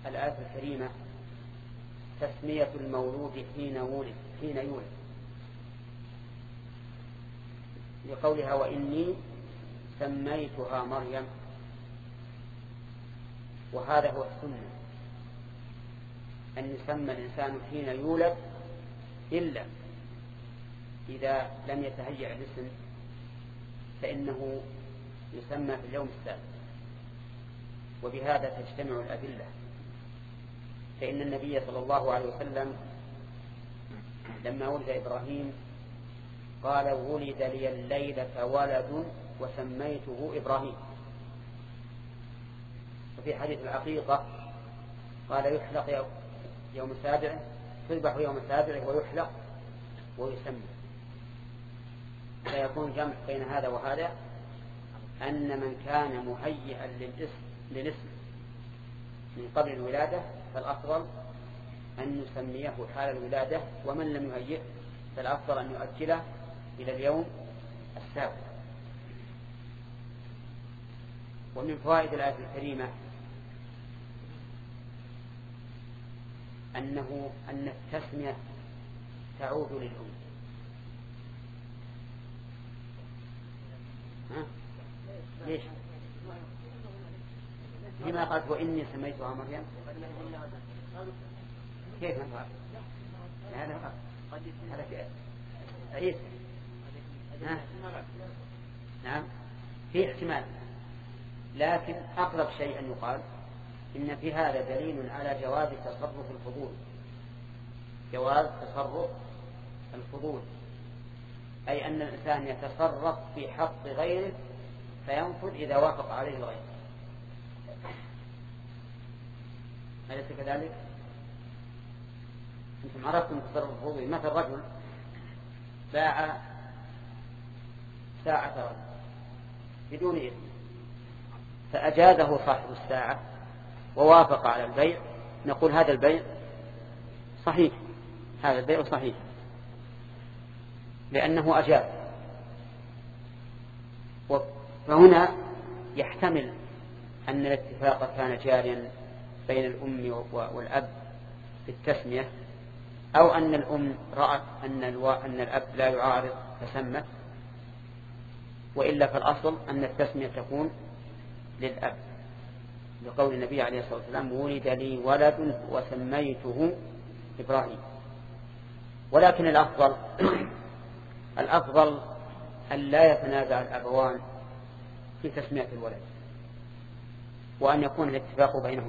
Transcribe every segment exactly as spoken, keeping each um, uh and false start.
الآية الكريمة تسمية المولود حين ولد حين يولد لقولها وإني سميتها مريم، وهذا هو السنة أن يسمى الإنسان حين يولد إلا إذا لم يتهيأ الاسم فإنه يسمى في اليوم السابع. وبهذا تجتمع الأدلة، فإن النبي صلى الله عليه وسلم لما ولد إبراهيم قال ولد لي الليلة ولد وسميته إبراهيم. وفي حديث العقيقة قال يحلق يوم السابع، تذبح يوم السابع ويحلق ويسمى. فيكون جمع بين هذا وهذا أن من كان مهيئا للاسم للاسم من قبل الولادة فالأفضل أن نسميه حال الولادة، ومن لم يهيئ فالأفضل أن يؤجله إلى اليوم السابع. ومن فوائد الآية الكريمة أنه أن التسمية تعود للأم. ها؟ ليش؟ لما قالت وإني سميتها مريم؟ كيف نفعل؟ هذا هذا عيسى. نعم في احتمال، لكن أقرب شيء أن يقال إن في هذا دليل على جواز تصرف الفضول، جواز تصرف الفضول، أي أن الإنسان يتصرف في حق غيره فينفذ إذا وافق عليه الغير. أليس كذلك؟ أنتم عرفتم تصرف الفضول. مثل رجل باع ساعة رجل بدون إذن فأجازه صاحب الساعة ووافق على البيع، نقول هذا البيع صحيح، هذا البيع صحيح لأنه أجاز. فهنا يحتمل أن الاتفاق كان جاريا بين الأم والأب في التسمية، أو أن الأم رأت أن, أن الأب لا يعارض فسمت، وإلا فالأصل أن التسمية تكون للأب لقول النبي عليه الصلاة والسلام ولد لي ولد وسميته إبراهيم. ولكن الأفضل الأفضل أن لا يتنازع الأبوان في تسمية الولد، وأن يكون الاتفاق بينهما.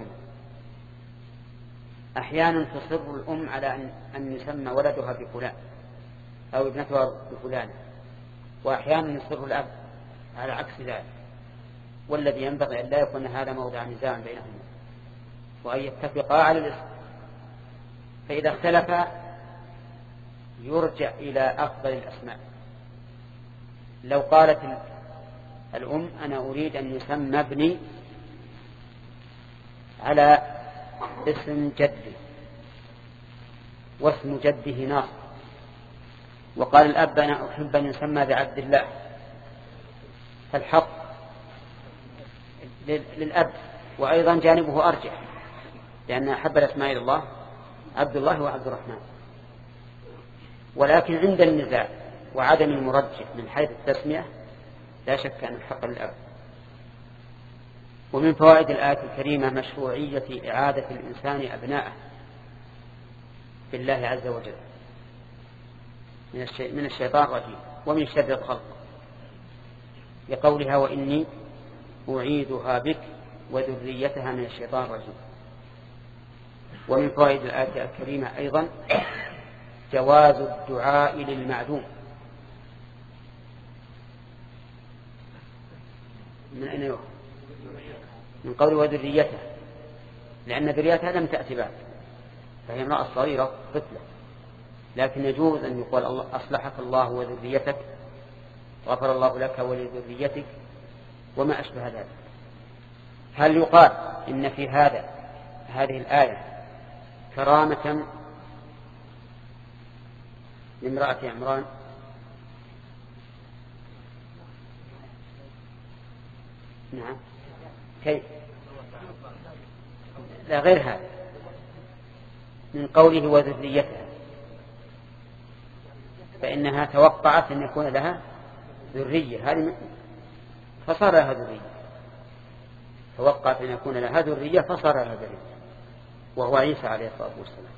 أحيانا تصر الأم على أن يسمى ولدها بفلان أو ابنتها بفلان، وأحيانا يصر الأب على عكس ذلك، والذي ينبغي أن لا يكون هذا موضع نزاع بينهما وأن يتفقا على الاسم. فإذا اختلفا يرجع إلى أفضل الأسماء. لو قالت الأم أنا أريد أن يسمى ابني على اسم جدي واسم جده ناصر، وقال الأب أنا أحب أن يسمى بعبد الله، فالحق للأب، وأيضا جانبه أرجح لأن أحب الأسماء إلى الله عبد الله وعبد الرحمن. ولكن عند النزاع وعدم المرجح من حيث التسمية لا شك أن الحق للأب. ومن فوائد الآية الكريمة مشروعية إعادة الإنسان أبناءه بالله عز وجل من الشيطان الرجيم ومن شر الخلق، لقولها وإني أعيدها بك وذريتها من الشيطان الرجيم. ومن فوائد الآية الكريمة أيضا جواز الدعاء للمعدوم. من أين يوم؟ من قول وذريتها، لأن ذريتها لم تأتي بعد، فهي امرأة صغيرة طفلة، لكن يجوز أن يقول الله أصلحك الله وذريتك، غفر الله لك ولذريتك، وما أشبه ذلك. هل يقال إن في هذا هذه الآية كرامة لامرأة عمران؟ نعم. كيف؟ لا غير هذا، من قوله وذريتها، فإنها توقعت أن يكون لها ذرية، هذه فصار لها ذرية، توقعت أن يكون لها ذرية فصار لها ذرية، وهو عيسى عليه الصلاة والسلام.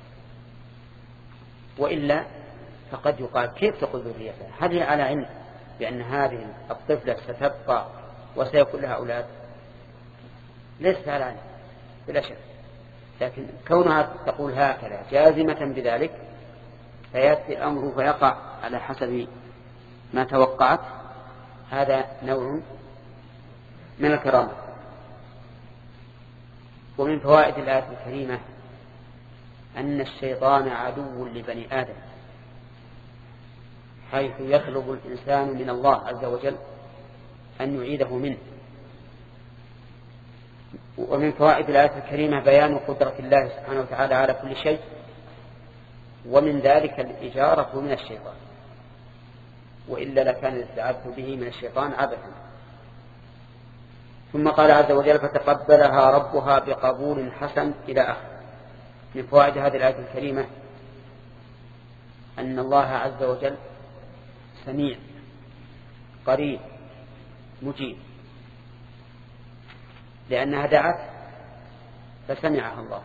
وإلا فقد يقال كيف تقول ذريتها؟ هذه على علم بأن هذه الطفلة ستبقى وسيكون لها أولاد، ليست على علم بلا شك، لكن كونها تقول هكذا جازمة بذلك فيأتي الأمر فيقع على حسب ما توقعت، هذا نوع من الكرامة. ومن فوائد الآية الكريمة أن الشيطان عدو لبني آدم، حيث يطلب الإنسان من الله عز وجل أن يعيده منه. ومن فوائد الآية الكريمة بيان قدرة الله سبحانه وتعالى على كل شيء، ومن ذلك الإجارة من الشيطان، وإلا لكان الاستعاذة به من الشيطان عبثا. ثم قال عز وجل فتقبلها ربها بقبول حسن إلى آخره. من فوائد هذه الآية الكريمة أن الله عز وجل سميع قريب مجيب، لأنها دعت فسمعها الله،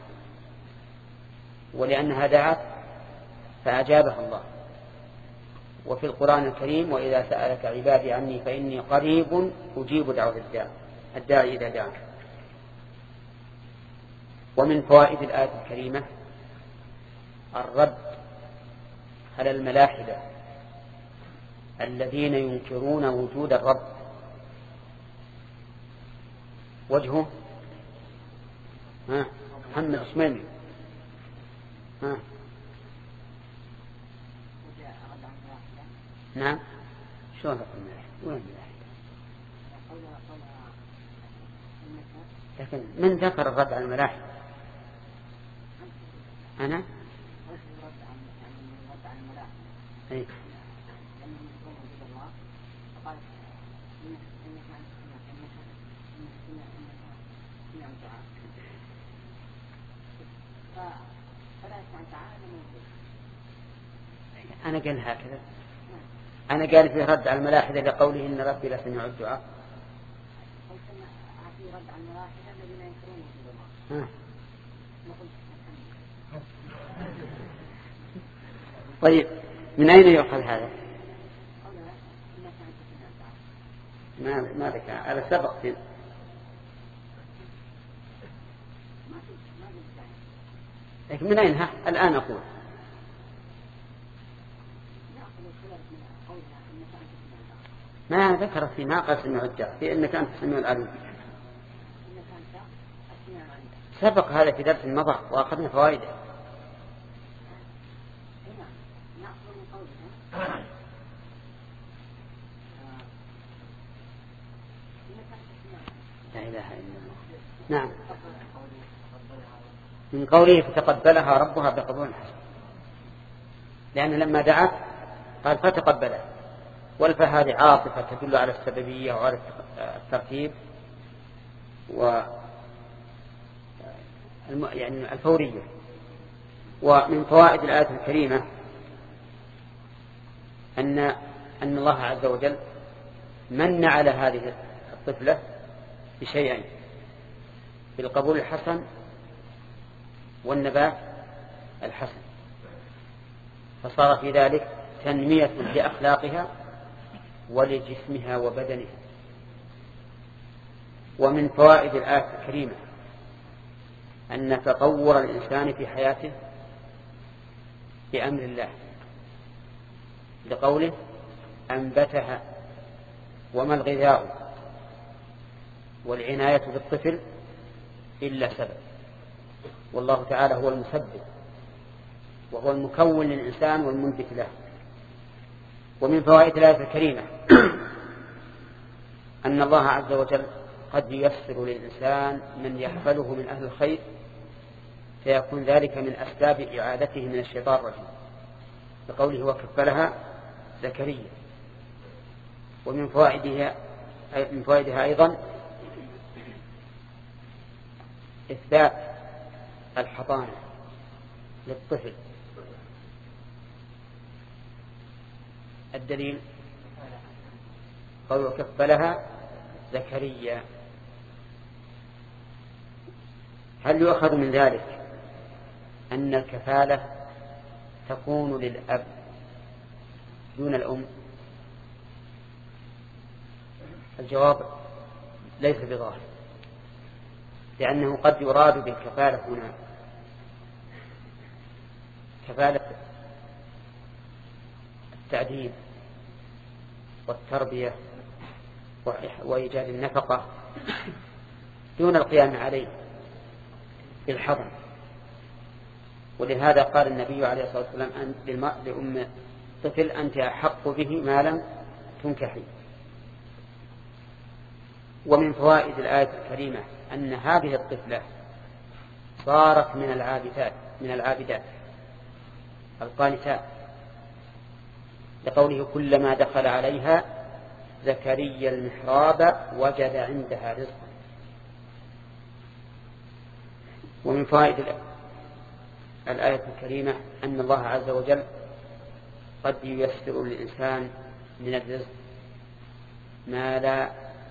ولأنها دعت فأجابها الله. وفي القرآن الكريم وإذا سألك عبادي عني فإني قريب أجيب دعوة الداعي إذا دعا. ومن فوائد الآية الكريمة الرد على الملاحدة الذين ينكرون وجود الرب. وجهه ها محمد اسماعيل ها نعم شو هذا الملاحدة؟ وين الملاحدة؟ لكن من ذكر الرد على الملاحدة؟ أنا أي أنا قال هكذا، أنا قال في رد على الملاحدة لقوله إن ربي لا سميع الدعاء. طيب من أين يؤخذ هذا؟ ما ما ذكر على سبق فيه. لكن من أين ها الآن أقول ما ذكرت في ما قال سميع الدعاء في إنك أنت سميع العليم. سبق هذا في درس مضى وأخذنا فوائده. لا إله إلا الله. نعم من قوله فتقبلها ربها بقبول حسن، لأن لما دعت قال فتقبلها، والفاء هذه عاطفة تدل على السببية وعلى الترتيب و يعني الفورية. ومن فوائد الآية الكريمة أن أن الله عز وجل من على هذه الطفلة بشيئين: بالقبول الحسن والنبات الحسن، فصار في ذلك تنمية لأخلاقها ولجسمها وبدنها. ومن فوائد الآية الكريمة أن تطور الإنسان في حياته بأمر الله، لقوله أنبتها. وما الغذاء والعناية بالطفل إلا سبب، والله تعالى هو المسبب وهو المكون للإنسان والمنبت له. ومن فوائد الآية الكريمة أن الله عز وجل قد ييسر للإنسان من يحفله من أهل الخير، فيكون ذلك من أسباب إعادته من الشيطان الرجيم، بقوله وكفلها زكريا. ومن فوائدها من فوائدها أيضا إثبات الحضانة للطفل. الدليل قوله كفلها زكريا. هل يؤخذ من ذلك أن الكفالة تكون للأب دون الأم؟ الجواب ليس بظاهر، لأنه قد يراد بالكفالة هنا كفالة التعديل والتربية وإيجاد النفقة دون القيام عليه بالحضن. ولهذا قال النبي عليه الصلاة والسلام لأم طفل أنت أحق به ما لم تنكحي. ومن فوائد الآية الكريمة أن هذه الطفلة صارت من العابدات من العابدات القانتات، لقوله كلما دخل عليها زكريا المحراب وجد عندها رزقا. ومن فوائد الآية الكريمة أن الله عز وجل قد ييسر للإنسان من الرزق ما لا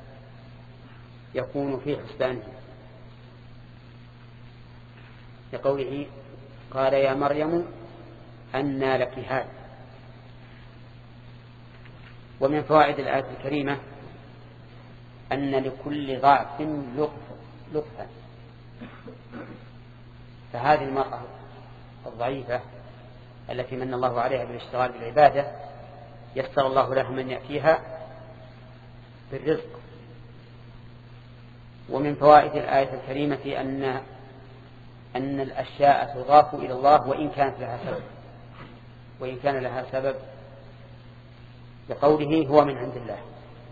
يكون في حسبانه، لقوله قال يا مريم أنى لك هذا. ومن فوائد الآية الكريمة أن لكل ضعف لطفا، فهذه المرأة الضعيفة التي من الله عليها بالاشتغال بالعبادة يسر الله لها من يأتيها بالرزق. ومن فوائد الآية الكريمة أن أن الأشياء تضاف إلى الله وإن كانت لها سبب وإن كان لها سبب لقوله هو من عند الله.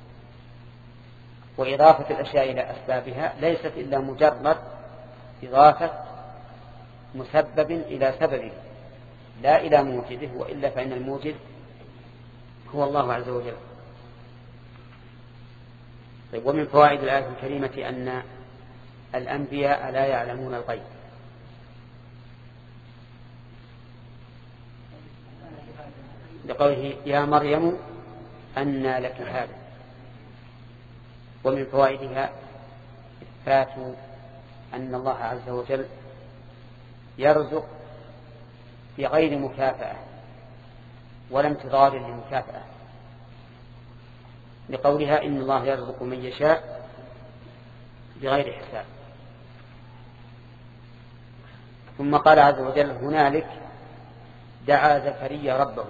وإضافة الأشياء إلى أسبابها ليست إلا مجرد إضافة مسبب إلى سببه لا إلى موجده، وإلا فإن الموجد هو الله عز وجل. طيب، ومن فوائد الآية الكريمة أن الأنبياء لا يعلمون الغيب، لقوله يا مريم أنى لك هذا. ومن فوائدها إثبات أن الله عز وجل يرزق بغير مكافأة ولا انتظار للمكافأة، لقولها إن الله يرزق من يشاء بغير حساب. ثم قال عز وجل هنالك دعا زكريا ربه،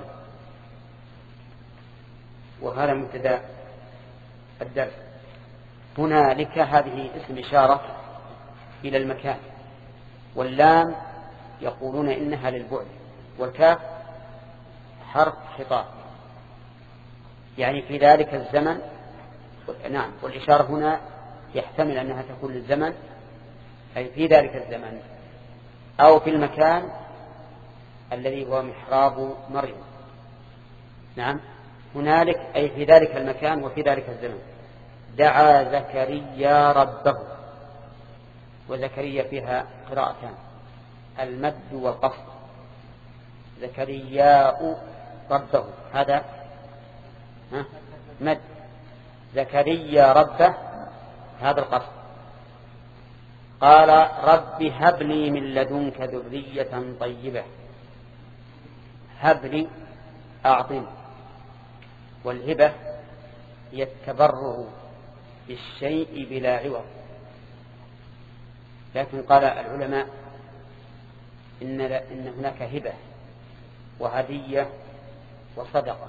وهذا مبتدأ الدرس. هنالك هذه اسم إشارة إلى المكان، واللام يقولون إنها للبعد، والكاف حرف خطاب يعني في ذلك الزمن. نعم، والإشارة هنا يحتمل أنها تكون للزمن أي في ذلك الزمن أو في المكان الذي هو محراب مريم. نعم، هنالك أي في ذلك المكان وفي ذلك الزمن دعا زكريا ربه. وزكريا فيها قراءتان المد والقصر. زكرياء ربه هذا مد، زكريا ربه هذا القصر. قال رب هب لي من لدنك ذرية طيبة. هب لي أعطني، والهبة هي التبرع بالشيء بلا عوض. لكن قال العلماء إن, إن هناك هبة وهدية وصدقة.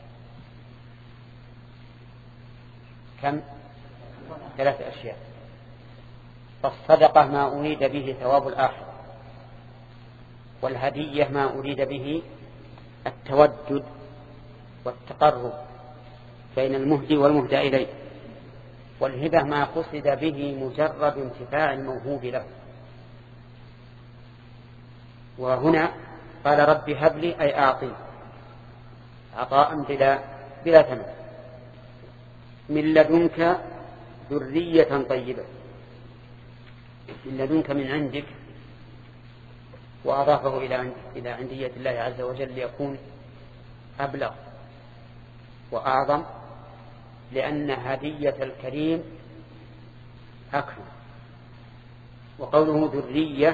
كم؟ ثلاث أشياء. فالصدقة ما أريد به ثواب الآخرة، والهدية ما أريد به التودد والتقرب بين المهدي والمهدى إليه، والهبة ما قصد به مجرد انتفاع الموهوب له. وهنا قال رب هب لي أي أعطي عطاء بلا, بلا ثمن من لدنك ذرية طيبة. من لدنك من عندك وأضافه إلى عندية الله عز وجل ليكون أبلغ وأعظم، لأن هدية الكريم أكرم. وقوله ذرية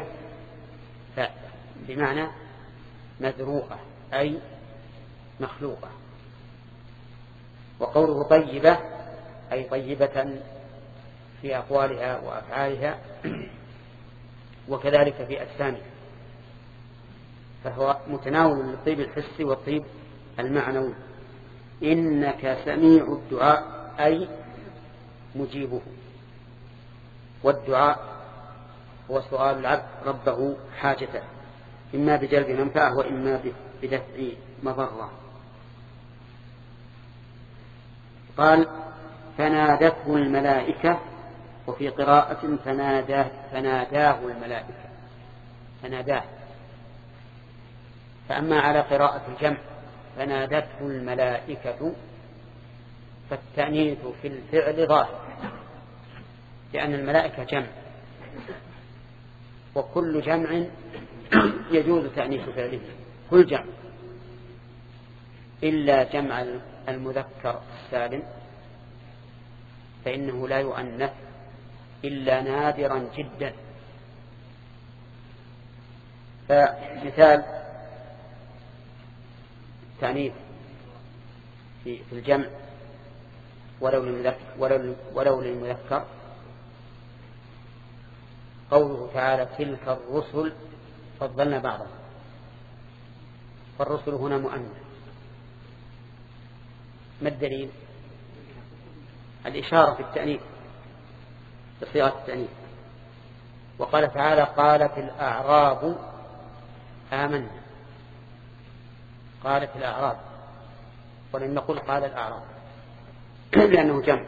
بمعنى مذروقة أي مخلوقة. وقوله طيبة أي طيبة في أقوالها وأفعالها وكذلك في أجسامها، فهو متناول للطيب الحسي والطيب المعنوي. إنك سميع الدعاء أي مجيبه، والدعاء هو سؤال العبد ربه حاجته إما بجلب منفعة وإما بدفع مضرة. قال فنادته الملائكة، وفي قراءة فناداه, فناداه الملائكة فناداه. فأما على قراءة الجمع فنادته الملائكة فالتأنيث في الفعل ظاهر، لأن الملائكة جمع، وكل جمع يجوز تأنيث فعله، كل جمع إلا جمع المذكر السالم فإنه لا يؤنث إلا نادرا جدا. فمثال تأنيث في الجمع ولو للمذكر, ولو ولو للمذكر قوله تعالى تلك الرسل فضلنا بعضهم، فالرسل هنا مؤنث. ما الدليل؟ الإشارة في التأنيث بصيغة التأنيث. وقال تعالى قالت الأعراب آمنا، قالت الأعراب، ولم نقل قال الأعراب لأنه جمع.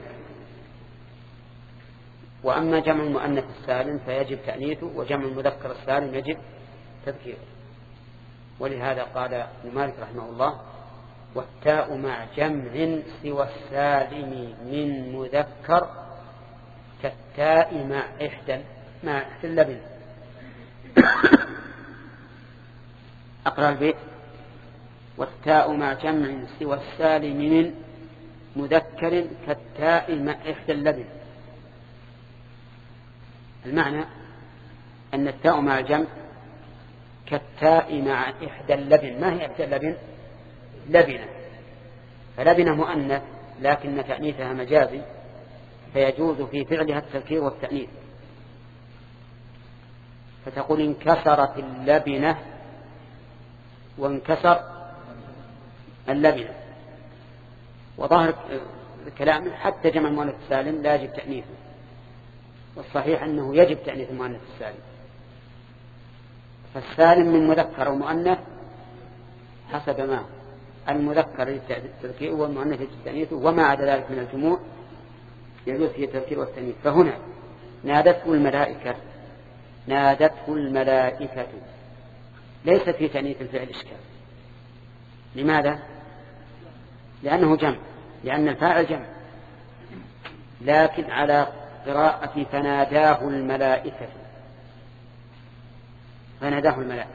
وأما جمع المؤنث السالم فيجب تأنيثه، وجمع المذكر السالم يجب تذكيره. ولهذا قال ابن مالك رحمه الله والتاء مع جمع سوى السالم من مذكر كالتاء مع إحدى مع إحدى اللبن. أقرأ البيت والتاء مع جمع سوى السالم من مذكر كالتاء مع إحدى اللبن. المعنى أن التاء مع الجمع كالتاء مع إحدى اللبن. ما هي إحدى اللبن؟ لبنة. فلبنة مؤنث لكن تأنيثها مجازي، فيجوز في فعلها التذكير والتأنيث. فتقول انكسرت اللبنة وانكسر اللبنة. وظاهر الكلام حتى جمع المؤنث السالم لا يجب تأنيثه، والصحيح أنه يجب تأنيث المؤنث السالم. فالسالم من مذكر أو مؤنث حسب ما المذكر للتذكير والمؤنث للتأنيث، وما عدا ذلك من الجموع يجوز فيه التذكير والتأنيث. فهنا نادته الملائكة نادته الملائكة ليس في تأنيث الفعل إشكال. لماذا؟ لأنه جمع، لأن الفاعل جمع. لكن على قراءة فناداه الملائكة فناداه الملائكة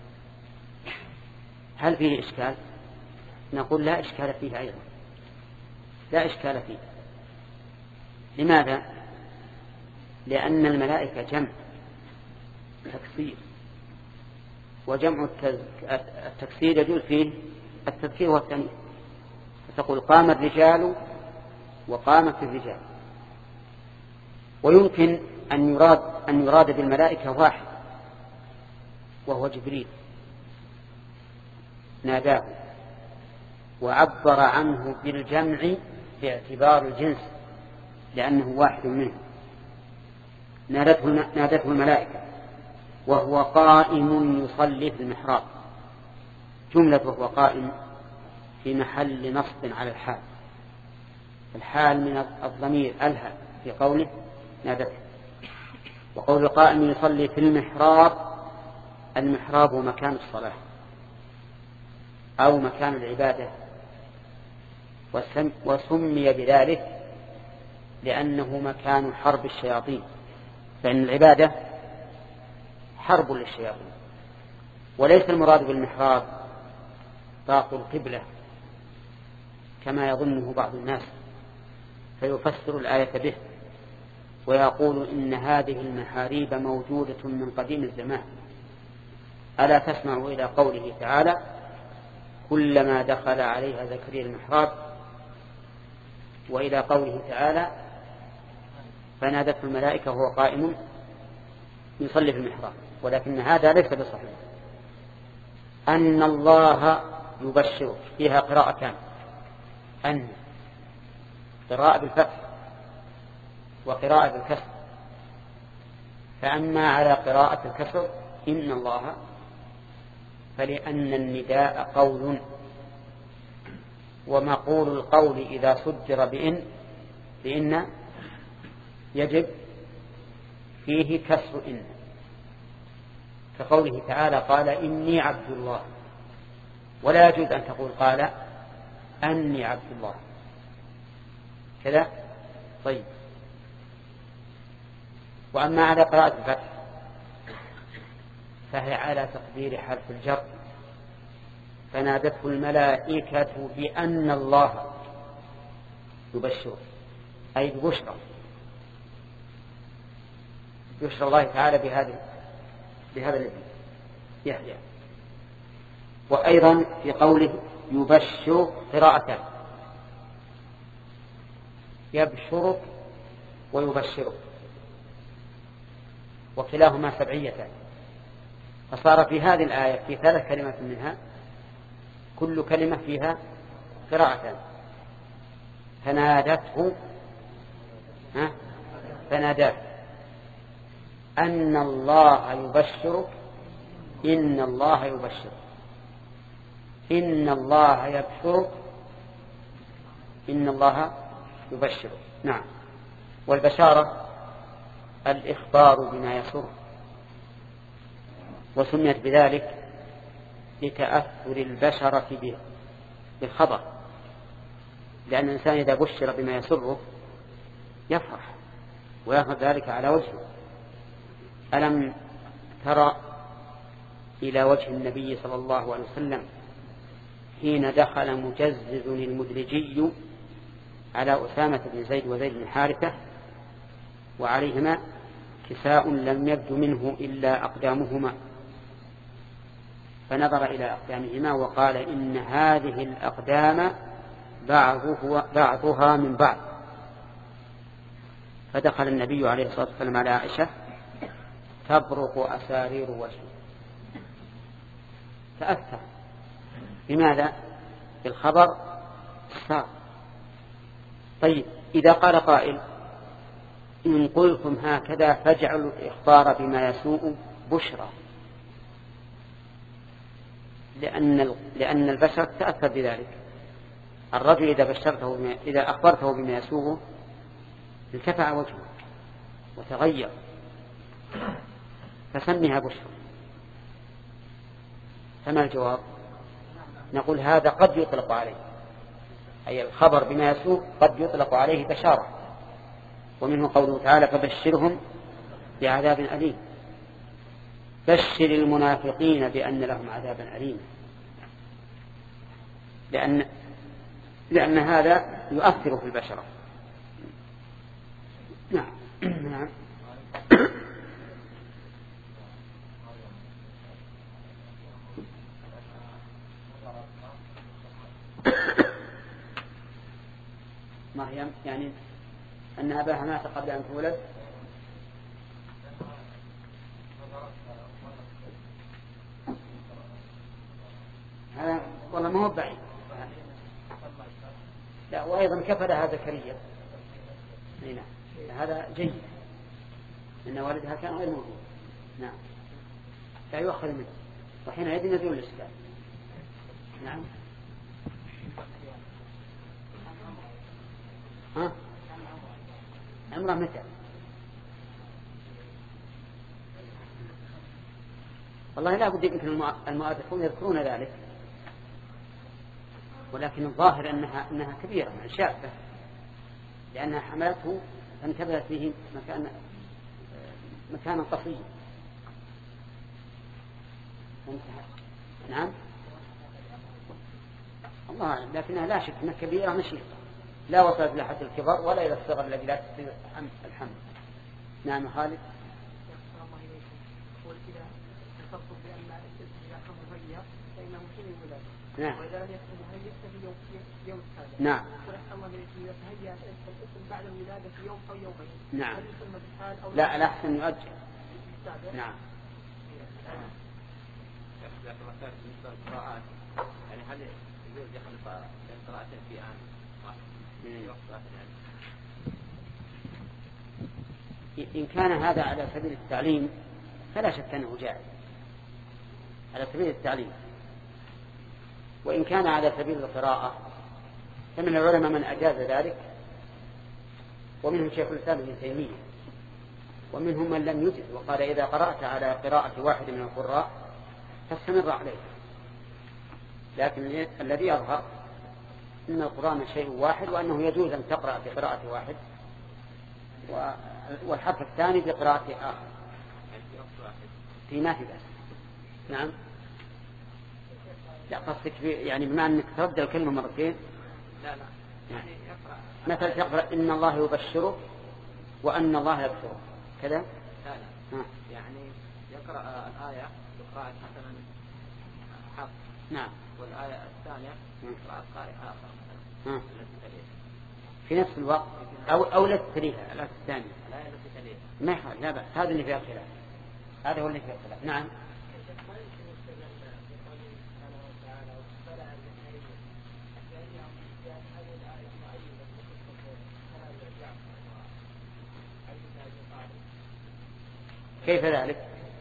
هل فيه إشكال؟ نقول لا إشكال فيه أيضا، لا إشكال فيه. لماذا؟ لأن الملائكة جمع تكسير، وجمع التكسير يجوز فيه التذكير والتأنيث. فتقول قام الرجال وقامت الرجال. ويمكن أن يراد أن يراد بالملائكة واحد وهو جبريل ناداه، وعبر عنه بالجمع باعتبار الجنس لأنه واحد منه. نادته الملائكة وهو قائم يصلي في المحراب. جملة وهو قائم في محل نصب على الحال، الحال من الضمير ألها في قوله نادته. وقول قائم يصلي في المحراب، المحراب هو مكان الصلاة أو مكان العبادة، وسمي بذلك لأنه مكان حرب الشياطين، فإن العبادة حرب للشياطين وليس المراد بالمحراب باق القبلة كما يظنه بعض الناس فيفسر الآية به ويقول إن هذه المحاريب موجودة من قديم الزمان. ألا تسمعوا إلى قوله تعالى كلما دخل عليها زكريا المحراب، وإلى قوله تعالى فنادته الملائكة وهو قائم يصلي في المحراب. ولكن هذا ليس بصحيح. أن الله يبشر فيها قراءتان، أن قراءة بالفتح وقراءة بالكسر. فأما على قراءة الكسر إن الله فلأن النداء قول، ومقول القول إذا صدر بإن بإن يجب فيه كسر إن، كقوله تعالى قال إني عبد الله، ولا يجوز أن تقول قال أني عبد الله كذا. طيب. وأما على قراءة الفتح فهي على تقدير حرف الجر، فنادته الملائكة بأن الله يبشر، أي ببشرى، بشرى الله تعالى بهذا بهذا الذي يحيى. وأيضا في قوله يبشر قراءتان، يبشرك ويبشرك، وكلاهما سبعيتان، فصار في هذه الآية في ثلاث كلمات منها كل كلمة فيها قراءتان. فنادته ها فناداه أن الله يبشرك، إن الله يبشرك، إن الله يبشرك، إن الله يبشرك. نعم. والبشارة الإخبار بما يسر، وسميت بذلك لتأثر البشرة به بالخبر، لأن الإنسان إذا بشر بما يسره يفرح ويأخذ ذلك على وجهه. ألم ترى إلى وجه النبي صلى الله عليه وسلم حين دخل مجزز المدلجي على أسامة بن زيد وزيد بن حارثة وعليهما كساء لم يبد منه إلا أقدامهما، فنظر إلى أقدامهما وقال إن هذه الأقدام بعضها من بعض. فدخل النبي عليه الصلاة والسلام على عائشة تبرق أسارير وجهه، تأثر. لماذا؟ بالخبر السار. طيب، إذا قال قائل إن قلتم هكذا فاجعلوا الإخبار بما يسوء بشرى، لأن لأن البشر تأثر بذلك. الرجل إذا بشرته بما إذا أخبرته بما يسوءه ارتفع وجهه وتغير، فسميها بشرى. فما الجواب؟ نقول هذا قد يطلق عليه، أي الخبر بما يسوء قد يطلق عليه بشارة، ومنه قوله تعالى فبشرهم بعذاب أليم. بشر المنافقين بأن لهم عذابا أليما، لأن لأن هذا يؤثر في البشرة. نعم. نعم. مريم يعني أن أباها مات قبل أن تولد. هذا والله ما هو بعيد. لا، وأيضا كفلها زكريا. هذا جيد إن والدها كان غير موجود. نعم، لا يؤخذ منه، وحينئذ يزول الإشكال. نعم. ها؟ عمره متى؟ والله لا بد يمكن المؤرخون يذكرون ذلك، ولكن الظاهر أنها أنها كبيرة من شابة، لأنها حملته فانتبهت به مكان مكانا قصيا. نعم الله، لكنها لا شك أنها كبيرة نشيطة لا وصلت إلى حد الكبر ولا إلى الصغر الذي لا تستطيع الحمل. نعم خالد. نعم نعم نعم لا الأحسن يؤجل. نعم يعني هل يجوز يخلط بين قراءتين في آن واحد؟ إن كان هذا على سبيل التعليم فلا شك أنه جائز على سبيل التعليم، وإن كان على سبيل القراءة فمن العلماء من أجاز ذلك، ومنهم شيخ الإسلام ابن تيمية، ومنهم من لم يجز وقال إذا قرأت على قراءة واحد من القراء فاستمر عليه. لكن الذي يظهر أن القرآن شيء واحد، وأنه يجوز أن تقرأ بقراءة واحد والحرف الثاني بقراءة آخر فيما في بأس. نعم لا قصدك يعني بما أنك ترد الكلمة مرتين. لا لا يعني يقرأ مثلا تقرأ إن الله يبشرك وأن الله يبشرك كذا. لا لا يعني يقرأ الآية بقراءة مثلا حرف نعم والآية الثانية بقراءة قارئ آخر مثلا في نفس الوقت أو أو لا تتريها الآية الثانية ما يخالف لا بأس، هذا اللي فيه الخلاف، هذا هو اللي فيه الخلاف. نعم كيف ذلك؟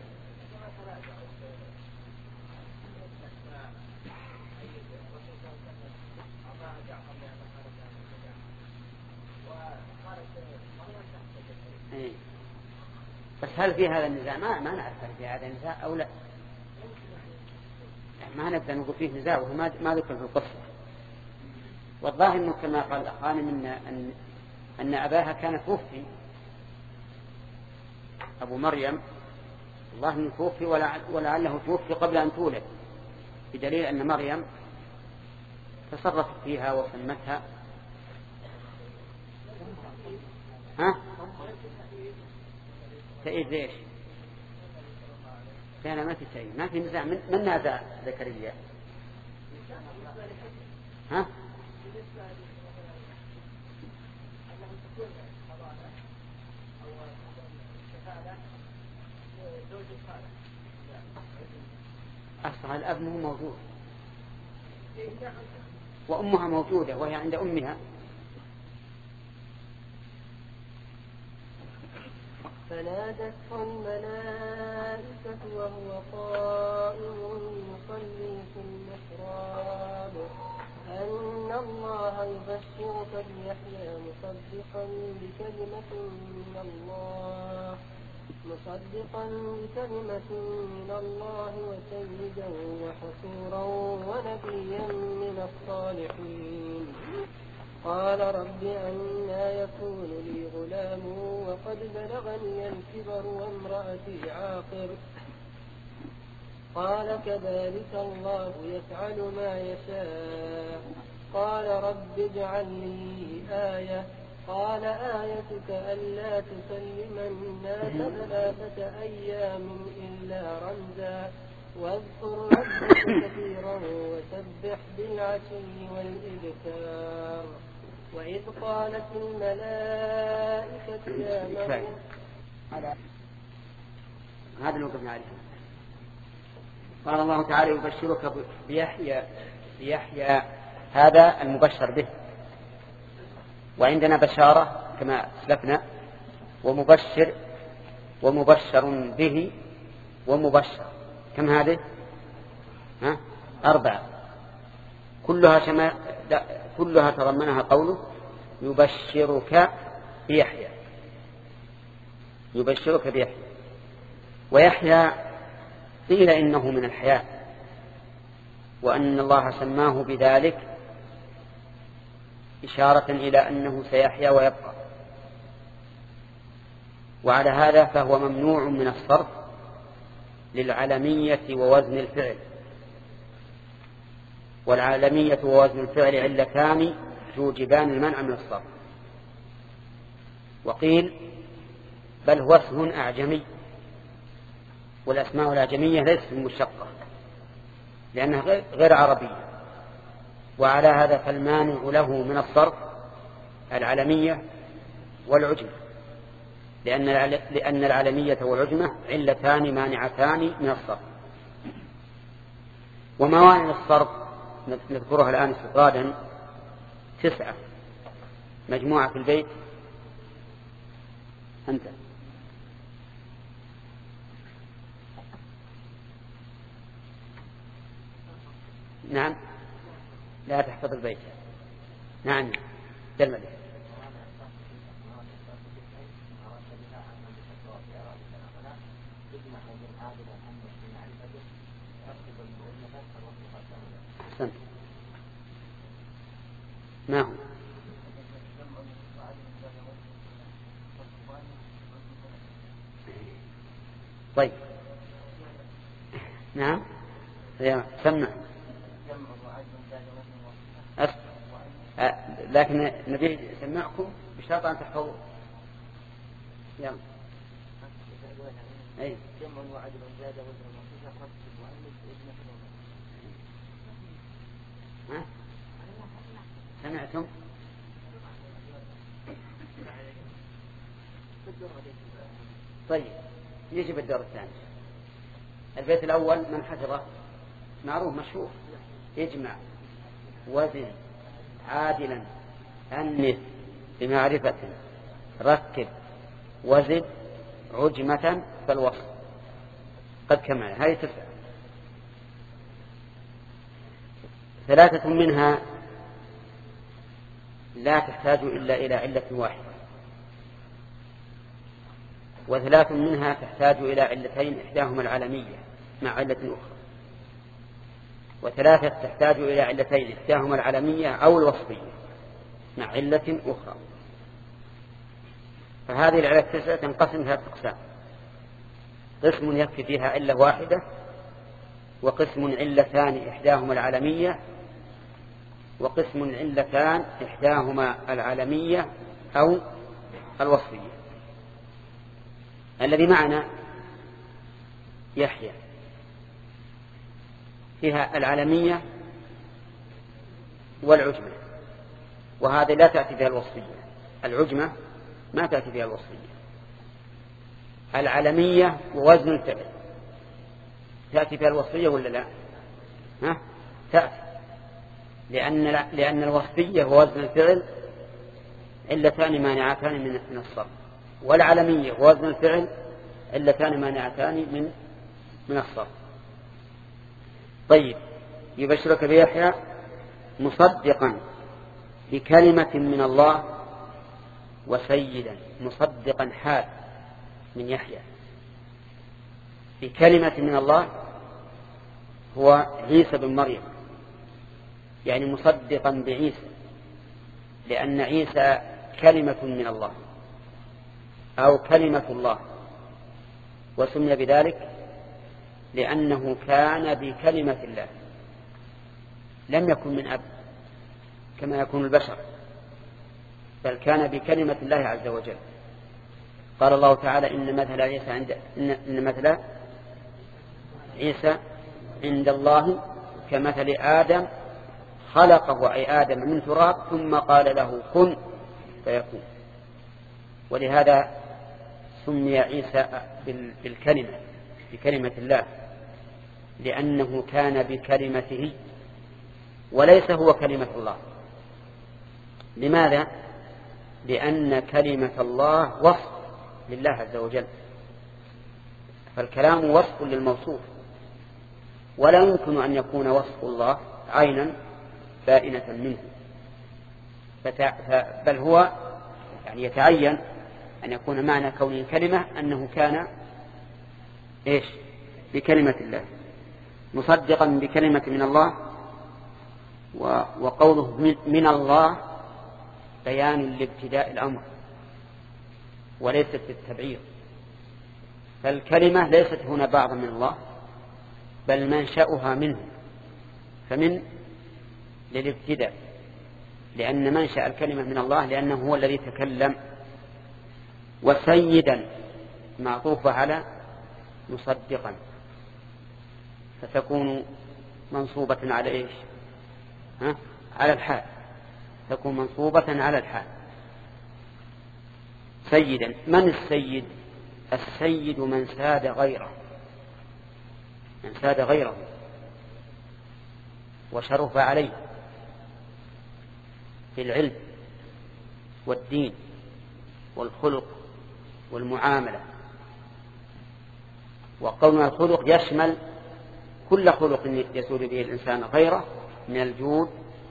إيه. بس هل في هذا النزاع؟ ما ما نعرف هل في هذا النزاع أو لا، ما نبدأ نقول فيه نزاع وهو ما ما ذكر في القصة. والظاهر إنه كما قال الأخوان من أن أن أباها كان توفي، أبو مريم الله إنه توفي ولعله توفي قبل أن تولد، بدليل أن مريم تصرفت فيها وسمتها. ها؟ تأييد ليش؟ كان ما في تأييد، ما في نزاع. من, من نازع زكريا؟ ها؟ أصلا الأب مو موجود وأمها موجودة وهي عند أمها. فنادته الملائكة وهو قائم يصلي في المحراب أن الله يبشرك بيحيى مصدقا بكلمة من الله مصدقا بكلمة من الله وسيدا وحصورا ونبيا من الصالحين. قال رب أنى يكون لي غلام وقد بلغني الكبر وامرأتي عاقر. قال كذلك الله يفعل ما يشاء. قال رب اجعل لي آية. قال آيتك ألا تكلم الناس ثلاثة أيام إلا رمزا واذكر ربك كثيرا وسبح بالعشي والإبكار. وإذ قالت الملائكة يا مريم هذا الوقف عليه. قال الله تعالى يبشرك بيحيى بيحيى هذا المبشر به، وعندنا بشارة كما أسلفنا ومبشر ومبشر به ومبشر. كم هذه؟ ها؟ أربعة كلها شما... كلها تضمنها قوله يبشرك بيحيى يبشرك بيحيى. ويحيى قيل إنه من الحياة، وأن الله سماه بذلك إشارة إلى أنه سيحيا ويبقى، وعلى هذا فهو ممنوع من الصرف للعلمية ووزن الفعل، والعلمية ووزن الفعل علتان توجبان المنع من الصرف. وقيل بل هو اسم أعجمي، والأسماء الأعجمية ليست مشتقة لأنها غير عربية، وعلى هذا فالمانع له من الصرف العلمية والعجمة، لأن لأن العلمية والعجمة علتان مانعتان من الصرف. وموانع الصرف نذكرها الآن استطرادا تسعة، مجموعة في البيت. أنت نعم لا تحفظ البيت. نعم دل به. أحسنت. ما هو؟ طيب نعم سمع. أس... أ... لكن نبي سمعكم بشرط أن تحفظوا. يلا. أي. ها؟ سمعتم؟ طيب يجب الدور الثاني. البيت الأول من حفظه معروف مشهور: اجمع وزن عادلا أنث بمعرفة ركب وزد عجمة فالوصف قد كمل. هذه تسعة. ثلاثة منها لا تحتاج إلا إلى علة واحدة، وثلاث منها تحتاج إلى علتين إحداهما العلمية مع علة أخرى، وثلاثة تحتاج إلى علتين إحداهما العلمية أو الوصفية مع علة أخرى. فهذه العلة التسعة تنقسم ثلاث أقسام: قسم يكفي فيها علة واحدة، وقسم علتان إحداهما العلمية، وقسم علتان إحداهما العلمية أو الوصفية. الذي معنا يحيى فيها العلمية والعجمة، وهذا لا تأتي فيها الوصفية. العجمة ما تأتي فيها الوصفية. العلمية ووزن الفعل تأتي فيها الوصفية ولا لا؟ ها؟ تأتي، لأن لأن الوصفية ووزن الفعل علتان مانعتان من الصرف، والعلمية ووزن الفعل علتان مانعتان من من الصرف. طيب يبشرك بيحيى مصدقا بكلمة من الله وسيدا، مصدقا حال من يحيى بكلمة من الله هو عيسى بن مريم، يعني مصدقا بعيسى، لأن عيسى كلمة من الله أو كلمة الله، وسمي بذلك لأنه كان بكلمة الله، لم يكن من أب كما يكون البشر، بل كان بكلمة الله عز وجل. قال الله تعالى: إن مثل عيسى عند إن, إن مثل عيسى عند الله كمثل آدم خلقه أي آدم من تراب ثم قال له كن فيكون. ولهذا سمي عيسى بالكلمة، بكلمة الله، لأنه كان بكلمته وليس هو كلمة الله. لماذا؟ لأن كلمة الله وصف لله عز وجل، فالكلام وصف للموصوف، ولا يمكن أن يكون وصف الله عينا بائنة منه، بل هو يعني يتعين أن يكون معنى كونه كلمة أنه كان إيش؟ بكلمة الله، مصدقا بكلمة من الله. وقوله من الله بيان لابتداء الأمر وليست للتبعيض، فالكلمة ليست هنا بعضا من الله، بل منشأها منه، فمن للابتداء، لأن منشأ الكلمة من الله لأنه هو الذي تكلم. وسيدا معطوفة على مصدقا، فتكون منصوبة على إيش؟ ها؟ على الحال، تكون منصوبة على الحال. سيدا. من السيد؟ السيد من ساد غيره، من ساد غيره وشرف عليه في العلم والدين والخلق والمعاملة. وقولنا الخلق يشمل كل خلق يسود به الإنسان غيره من الجود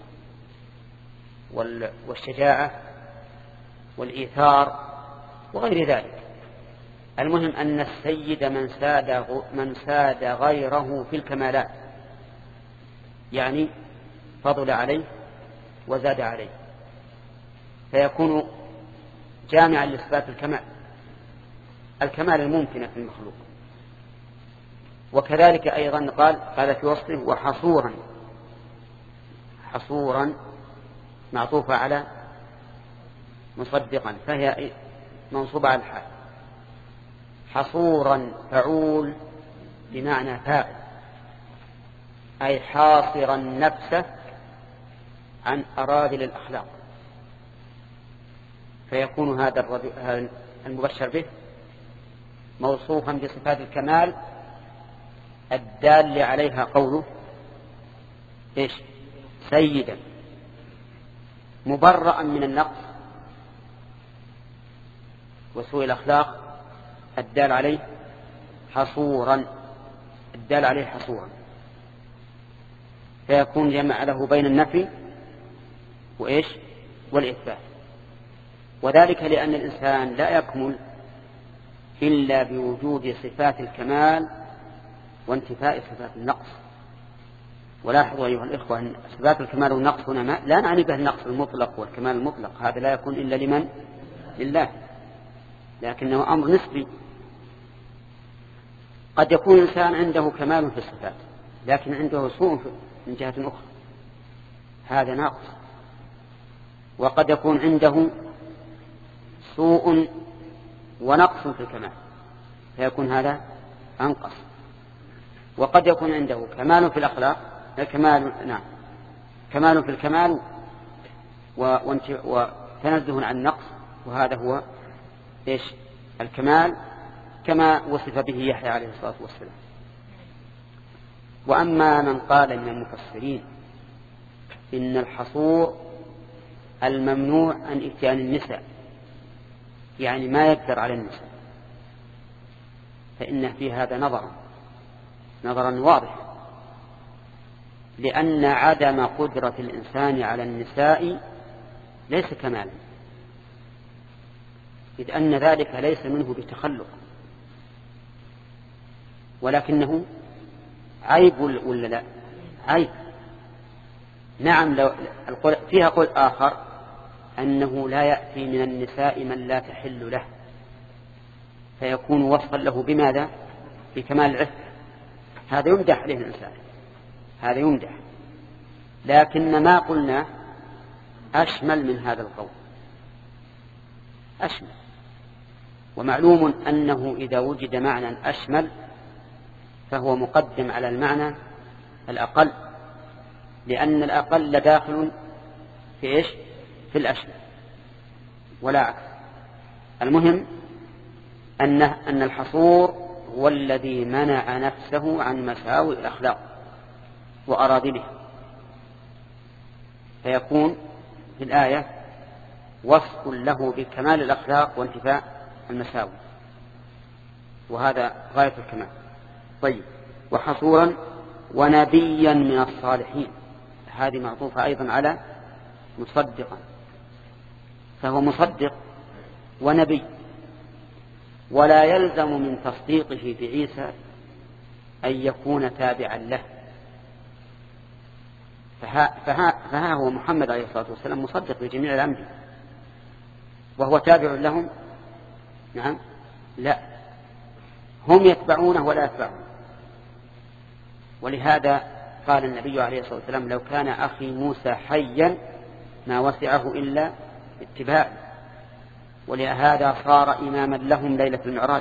والشجاعة والإيثار وغير ذلك. المهم أن السيد من ساد, من ساد غيره في الكمالات، يعني فضل عليه وزاد عليه، فيكون جامعا لصفات الكمال، الكمال الممكنة في المخلوق. وكذلك أيضا قال قال في وصفه وحصورا، حصورا معطوفة على مصدقا، فهي منصوبة على الحال. حصورا فعول بمعنى فاعل، أي حاصرا نفسه عن أراذل الأخلاق، فيكون هذا الرجل المبشر به موصوفا بصفات الكمال الدال عليها قوله إيش؟ سيدا، مبرأ من النقص وسوء الأخلاق الدال عليه حصورا، الدال عليه حصورا، فيكون جمع له بين النفي وإيش؟ والإثبات. وذلك لأن الإنسان لا يكمل إلا بوجود صفات الكمال وانتفاء صفات النقص. ولاحظوا أيها الإخوة أن صفات الكمال والنقص هنا لا نعني به النقص المطلق والكمال المطلق، هذا لا يكون إلا لمن؟ لله، لكنه أمر نسبي. قد يكون الإنسان عنده كمال في الصفات لكن عنده سوء من جهة أخرى، هذا ناقص. وقد يكون عنده سوء ونقص في الكمال فيكون هذا أنقص. وقد يكون عنده كمال في الأخلاق، كمال نعم كمال في الكمال وتنزه عن النقص، وهذا هو إيش؟ الكمال كما وصف به يحيى عليه الصلاة والسلام. وأما من قال من المفسرين إن الحصور الممنوع عن إتيان النساء، يعني ما يقدر على النساء، فإن في هذا نظرا نظرا واضحا، لأن عدم قدرة الإنسان على النساء ليس كمالا، إذ أن ذلك ليس منه بتخلق، ولكنه عيب ولا لا؟ عيب. نعم. لو فيها قول آخر أنه لا يأتي من النساء من لا تحل له، فيكون وصفا له بماذا؟ بكمال العفة. هذا يمدح عليه الإنسان، هذا يمدح، لكن ما قلنا أشمل من هذا القول، أشمل. ومعلوم أنه إذا وجد معنى أشمل فهو مقدم على المعنى الأقل، لأن الأقل داخل في إيش؟ في الأشمل ولا عكس. المهم أن أن الحصور هو الذي منع نفسه عن مساوئ الأخلاق وأراذله، فيكون في الآية وصف له بكمال الأخلاق وانتفاء المساوئ، وهذا غاية الكمال. طيب. وحصورا ونبيا من الصالحين، هذه معطوفة أيضا على مصدقا، فهو مصدق ونبي، ولا يلزم من تصديقه بعيسى أن يكون تابعا له، فها, فها, فها هو محمد عليه الصلاة والسلام مصدق بجميع الأنبياء وهو تابع لهم. نعم. لا، هم يتبعونه ولا يتبعون، ولهذا قال النبي عليه الصلاة والسلام لو كان أخي موسى حيا ما وسعه إلا اتباع، ولهذا صار إماما لهم ليلة المعراج.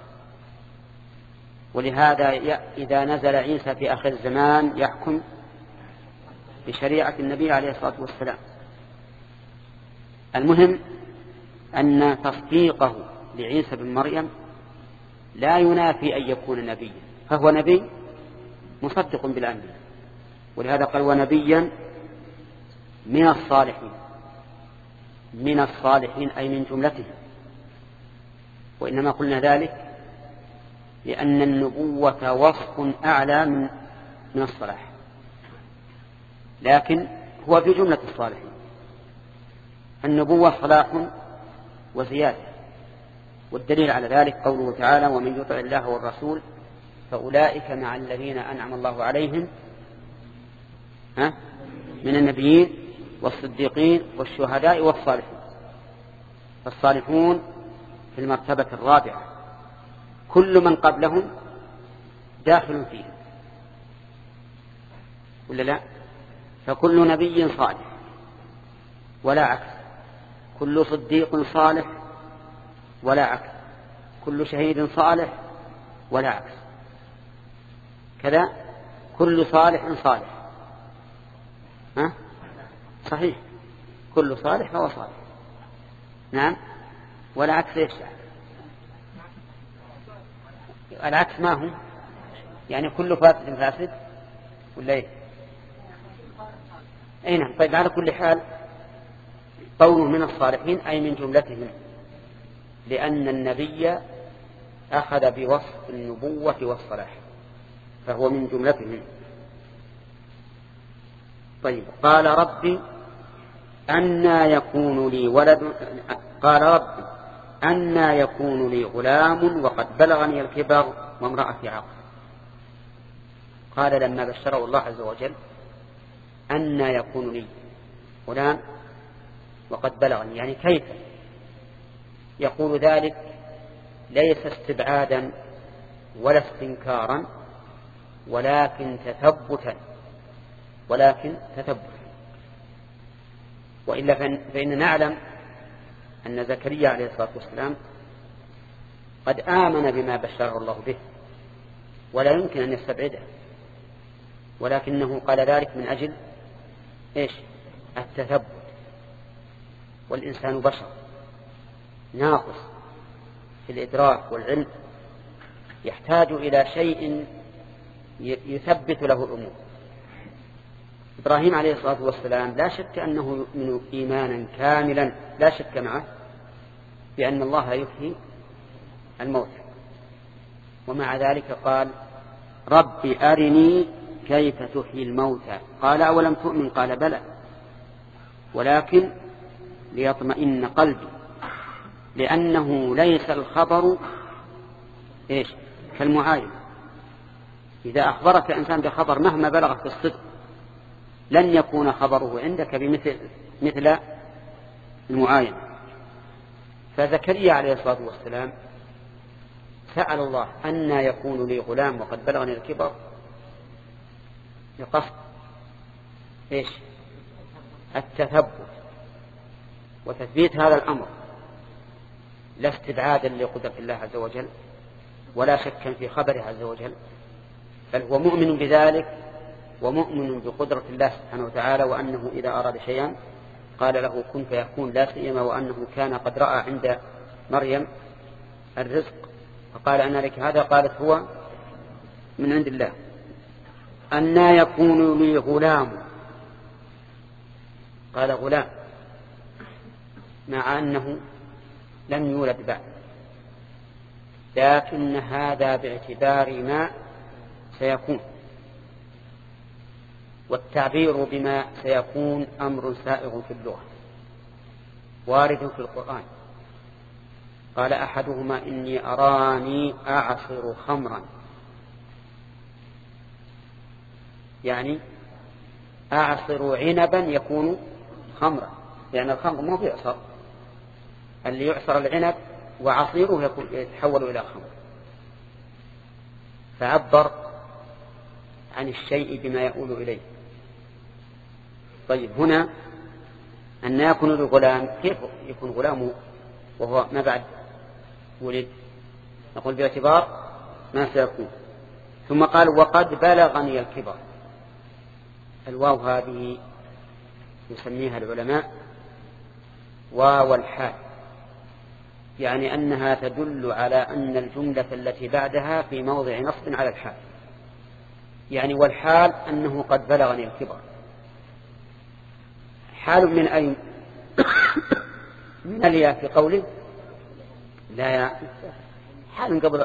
ولهذا إذا نزل عيسى في آخر الزمان يحكم بشريعة النبي عليه الصلاة والسلام. المهم أن تصديقه لعيسى بن مريم لا ينافي أن يكون نبيا، فهو نبي مصدق بالأنبياء، ولهذا قال ونبيا من الصالحين، من الصالحين أي من جملتهم. وإنما قلنا ذلك لأن النبوة وصف أعلى من من الصلاح، لكن هو في جملة الصالحين. النبوة صلاح وزيادة، والدليل على ذلك قوله تعالى ومن يطع الله والرسول فأولئك مع الذين أنعم الله عليهم ها من النبيين والصديقين والشهداء والصالحين. فالصالحون في المرتبة الرابعة، كل من قبلهم داخل فيه ولا لا؟ فكل نبي صالح ولا عكس، كل صديق صالح ولا عكس، كل شهيد صالح ولا عكس، كذا كل صالح صالح. ها؟ صحيح، كل صالح فهو صالح. نعم، ولا عكس يشتع. العكس ما هو يعني كل فاسد فاسد ولا ايه؟ اي نعم. طيب على كل حال قوله من الصالحين أي من جملتهم، لأن النبي أخذ بوصف النبوة والصلاح فهو من جملتهم. طيب قال ربي أنى يكون لي ولد، قال ربي أنى يكون لي غلام وقد بلغني الكبر وامرأتي عاقر. قال لما بشره الله عز وجل أنى يكون لي غلام وقد بلغني، يعني كيف يقول ذلك؟ ليس استبعادا ولا استنكارا ولكن تثبتا، ولكن تثبتا. وإلا فإن نعلم أن زكريا عليه الصلاة والسلام قد آمن بما بشره الله به ولا يمكن أن يستبعده، ولكنه قال ذلك من أجل إيش؟ التثبت. والإنسان بشر ناقص في الإدراك والعلم، يحتاج إلى شيء يثبت له الأمور. إبراهيم عليه الصلاة والسلام لا شك أنه يؤمن إيمانا كاملا لا شك معه بأن الله يحيي الموتى، ومع ذلك قال رب أرني كيف تحيي الموتى، قال أولم تؤمن؟ قال بلى ولكن ليطمئن قلبي، لأنه ليس الخبر إيش كالمعاين. إذا أخبرك إنسان بخبر مهما بلغ في الصدق لن يكون خبره عندك بمثل مثل المعاين. فزكريا عليه الصلاة والسلام سأل الله أن يكون لي غلام وقد بلغني الكبر لقصد إيش؟ التثبت وتثبيت هذا الأمر، لا استبعادا لقدرة الله عز وجل ولا شكا في خبره عز وجل، بل هو مؤمن بذلك ومؤمن بقدرة الله سبحانه وتعالى، وأنه إذا أراد شيئا قال له كن فيكون، لا سيما وأنه كان قد رأى عند مريم الرزق فقال أنا لك هذا، قالت هو من عند الله. أنى يكون لي غلام، قال غلام مع أنه لم يولد بعد، لكن هذا باعتبار ما سيكون، والتعبير بما سيكون أمر سائغ في اللغة وارد في القرآن. قال أحدهما إني أراني أعصر خمرا، يعني أعصر عنبا يكون خمرا، لأن يعني الخمر ما بيعصر، اللي يعصر العنب وعصيره يتحول إلى خمر. فعبر عن الشيء بما يؤول إليه. طيب هنا أن يكون الغلام، كيف يكون غلامه وهو ما بعد ولد؟ نقول باعتبار ما سيكون. ثم قال وقد بلغني الكبر. الواو هذه يسميها العلماء واو الحال، يعني أنها تدل على أن الجملة التي بعدها في موضع نصب على الحال، يعني والحال أنه قد بلغني الكبر. حال من أين؟ من الياء في قوله لا يا حال قبل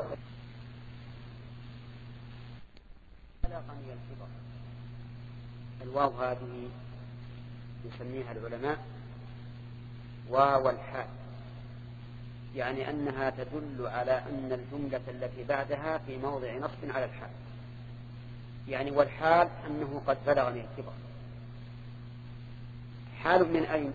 بلغني الكبر. الواو هذه يسميها العلماء واو الحال، يعني أنها تدل على أن الجملة التي بعدها في موضع نصب على الحال، يعني والحال أنه قد بلغني الكبر. حال من أين؟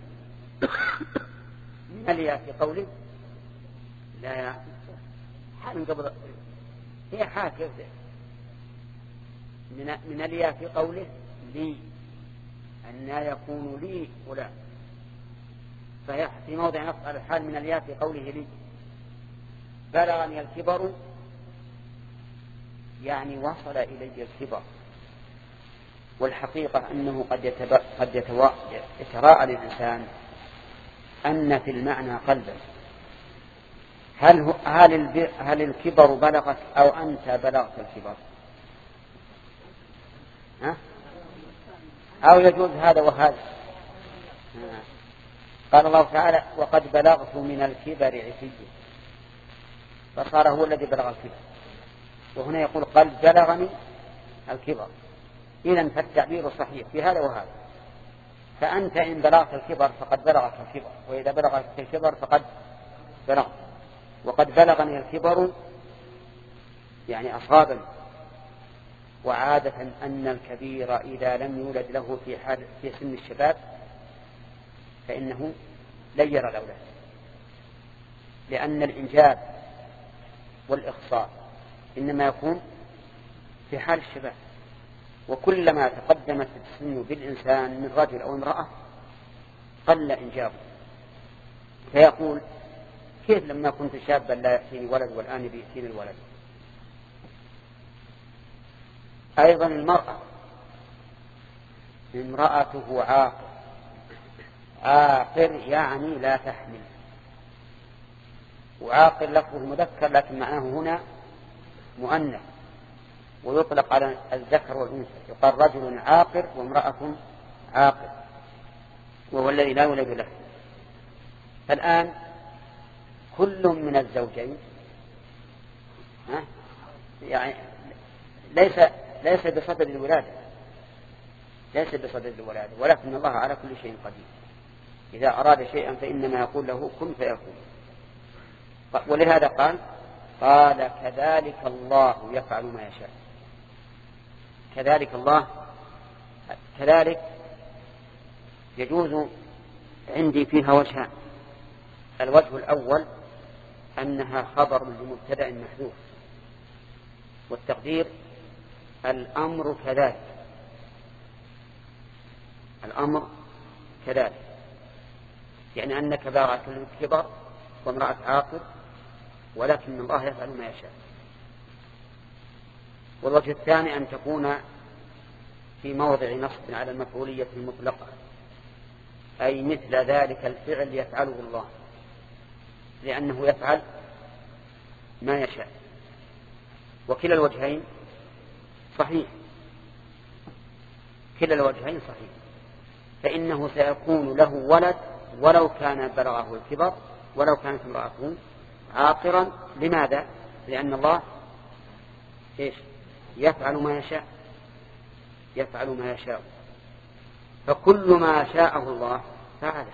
من الياء في قوله لا يا حال قبل هي حال كيف من من الياء في قوله لي أن يكون لي غلام، فهي في موضع نصب على الحال من الياء في قوله لي. بلغني الكبر يعني وصل إلي الكبر، والحقيقة أنه قد يتبع قد يتوا... يتراءى للإنسان أن في المعنى قلبا. هل هو... هل, الب... هل الكبر بلغك أو أنت بلغت الكبر؟ ها؟ أو يجوز هذا وهذا؟ ها. قال الله تعالى وقد بلغت من الكبر عتيا، فصار هو الذي بلغ الكبر، وهنا يقول قد بلغني الكبر. إذن فالتعبير صحيح في هذا وهذا. فأنت إن بلغت الكبر فقد بلغك الكبر، وإذا بلغت الكبر فقد بلغت. وقد بلغني الكبر يعني أصابني. وعادة أن الكبير إذا لم يولد له في حال في سن الشباب فإنه لن يرى الأولاد، لأن الإنجاب والإخصاء إنما يكون في حال الشباب، وكلما تقدمت السن بالإنسان من رجل أو امرأة قل إنجابه. فيقول كيف لما كنت شابا لا يأتيني ولد والآن بيأتيني الولد؟ أيضا المرأة امرأته عاقر. عاقر يعني لا تحمل، وعاقر لفظه مذكر لكن معناه هنا مؤنث، ويطلق على الذكر والأنثى. يقال رجل عاقر وامرأة عاقر، وهو الذي لا يولد له. الآن كل من الزوجين ها يعني ليس ليس بصدد الولادة، ليس بصدد الولادة، ولكن الله على كل شيء قدير. إذا أراد شيئا فإنما يقول له كن فيكون. ولهذا قال قال كذلك الله يفعل ما يشاء. كذلك الله، كذلك يجوز عندي فيها وجهان. الوجه الأول أنها خبر لمبتدأ محذوف، والتقدير الأمر كذلك. الأمر كذلك يعني أنك بلغت الكبر وامرأة عاقر، ولكن الله يفعل ما يشاء. والوجه الثاني أن تكون في موضع نصب على المفعولية المطلقة، أي مثل ذلك الفعل يفعله الله، لأنه يفعل ما يشاء. وكلا الوجهين صحيح، كلا الوجهين صحيح، فإنه سيكون له ولد ولو كان بلغه الكبر، ولو كانت امرأته عاقرا. لماذا؟ لأن الله إيش؟ يفعل ما يشاء، يفعل ما يشاء. فكل ما شاءه الله فعله،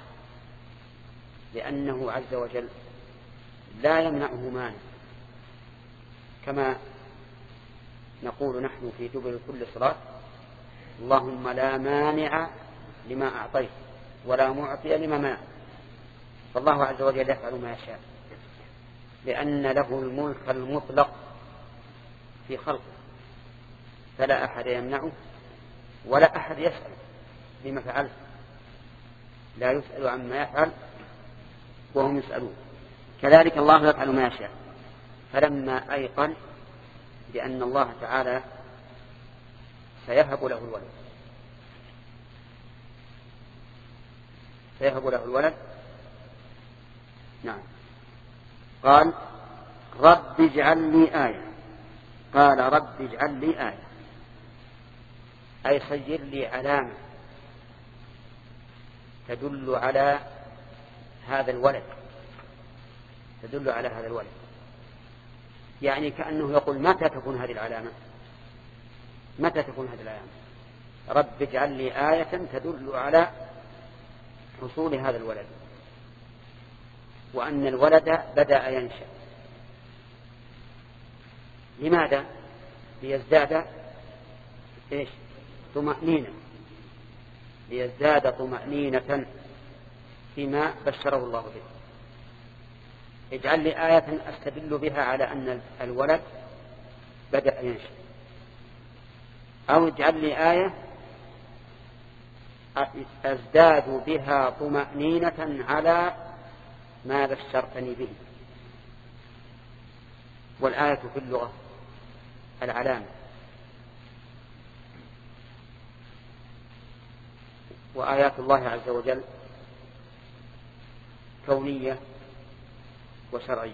لأنه عز وجل لا يمنعه مانع، كما نقول نحن في دبر كل صلاة اللهم لا مانع لما أعطيت ولا معطي لما منع. فالله عز وجل يفعل ما يشاء، لأن له الملك المطلق في خلقه، فلا أحد يمنعه ولا أحد يسأل بما فعلت، لا يسأل عما يفعل وهم يسألون. كذلك الله يفعل ما يشاء. فلما أيقن بأن الله تعالى سيهب له الولد سيهب له الولد نعم قال رب اجعل لي آية. قال رب اجعل لي آية أي صير لي علامة تدل على هذا الولد تدل على هذا الولد يعني كأنه يقول متى تكون هذه العلامة متى تكون هذه العلامة رب اجعل لي آية تدل على حصول هذا الولد وأن الولد بدأ ينشأ. لماذا؟ ليزداد إيش؟ طمأنينة ليزداد طمأنينة فيما بشره الله به. اجعل لي آية أستدل بها على أن الولد بدأ ينشأ، أو اجعل لي آية أزداد بها طمأنينة على ما بشرتني به. والآية في اللغة العلامة، وآيات الله عز وجل كونية وشرعية.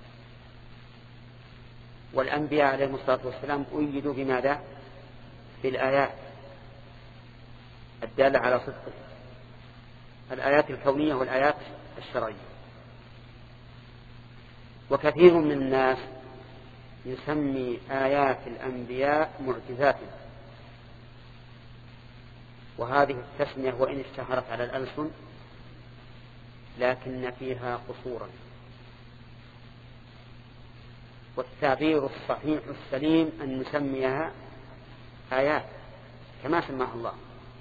والأنبياء عليهم الصلاة والسلام أيدوا بماذا؟ بالآيات الدالة على صدقه، الآيات الكونية والآيات الشرعية. وكثير من الناس يسمي آيات الأنبياء معجزات، وهذه التسمية وإن اشتهرت على الألسن لكن فيها قصورا. والتعبير الصحيح السليم أن نسميها آيات كما سماها الله.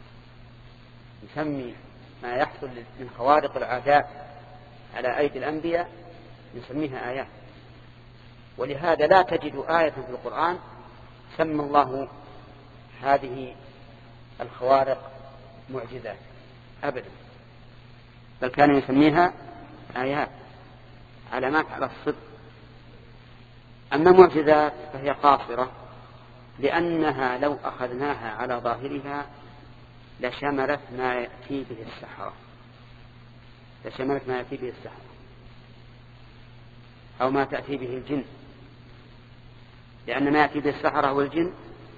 نسمي ما يحصل من خوارق العادات على أيدي الأنبياء نسميها آيات. ولهذا لا تجد آية في القرآن سمى الله هذه الخوارق معجزات أبدا، بل كان يسميها آيات علامات على الصدق. أما معجزات فهي قاصرة، لأنها لو أخذناها على ظاهرها لشملت ما يأتي به السحرة لشملت ما يأتي به السحرة أو ما تأتي به الجن، لأن ما يأتي به السحرة والجن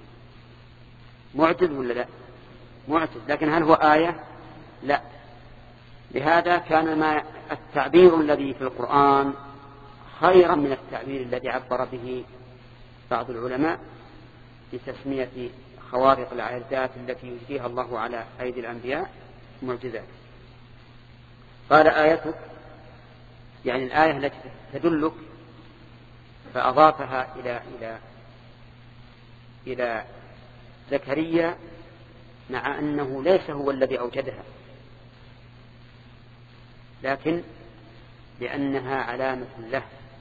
معجز ولا لا؟ معجز. لكن هل هو آية؟ لا. لهذا كان ما التعبير الذي في القرآن خيرا من التعبير الذي عبر به بعض العلماء بتسمية خوارق العادات التي يجريها الله على أيدي الأنبياء معجزات. قال آيتك يعني الآية التي تدلك، فأضافها إلى إلى إلى زكريا مع أنه ليس هو الذي أوجدها، لكن لأنها علامة له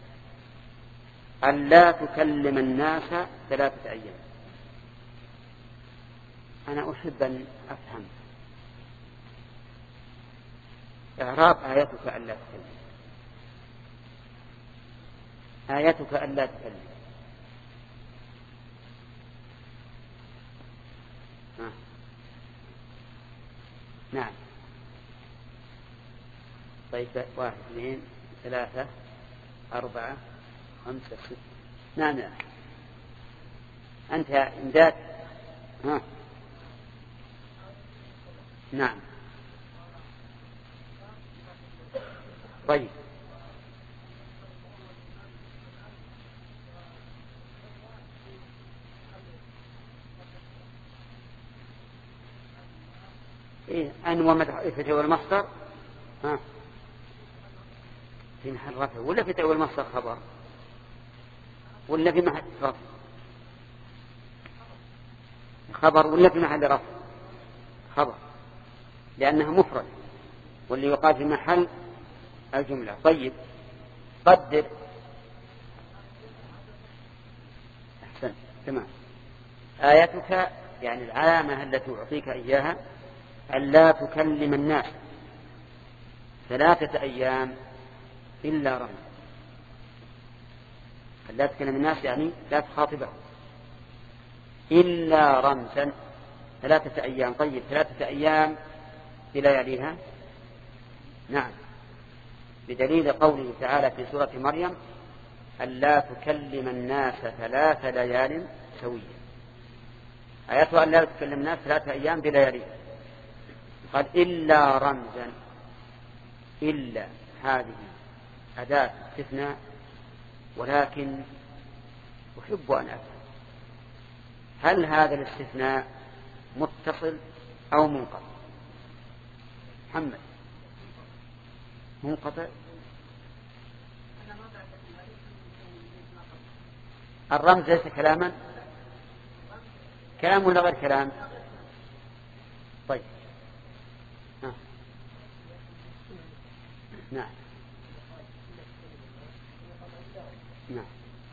ألا تكلم الناس ثلاثة أيام. أنا أحب أن أفهم إعراب آيتك ألا تكلم. آيتك ألا تكلم آه. نعم. طيب واحد اثنين ثلاثة أربعة خمسة ستة. نعم نعم. أنت يا إمداد. ها نعم. طيب إيه أن ومدحته والمصدر ها في محل رفع ولا في تأويل المصدر خبر ولا في محل رفع؟ خبر ولا في محل رفع؟ خبر، لأنها مفرد واللي يقال في محل الجملة. طيب قدر. أحسن تمام. آيتك يعني العلامة التي أعطيك إياها ألا تكلم الناس ثلاثة أيام إلا رمزا. ألا تكلم الناس يعني لا تخاطبهم إلا رمزا ثلاثة أيام. طيب ثلاثة أيام بلياليها؟ نعم، بدليل قوله تعالى في سورة مريم ألا تكلم الناس ثلاث ليال سويا. آياتها ألا تكلم الناس ثلاثة أيام بلياليها. قال إلا رمزا، إلا هذه أداة استثناء، ولكن أحب أن أفهم هل هذا الاستثناء متصل أو منقطع؟ محمد، منقطع. الرمز ليس كلاما، كلام ولا غير كلام؟ طيب ها. نعم نعم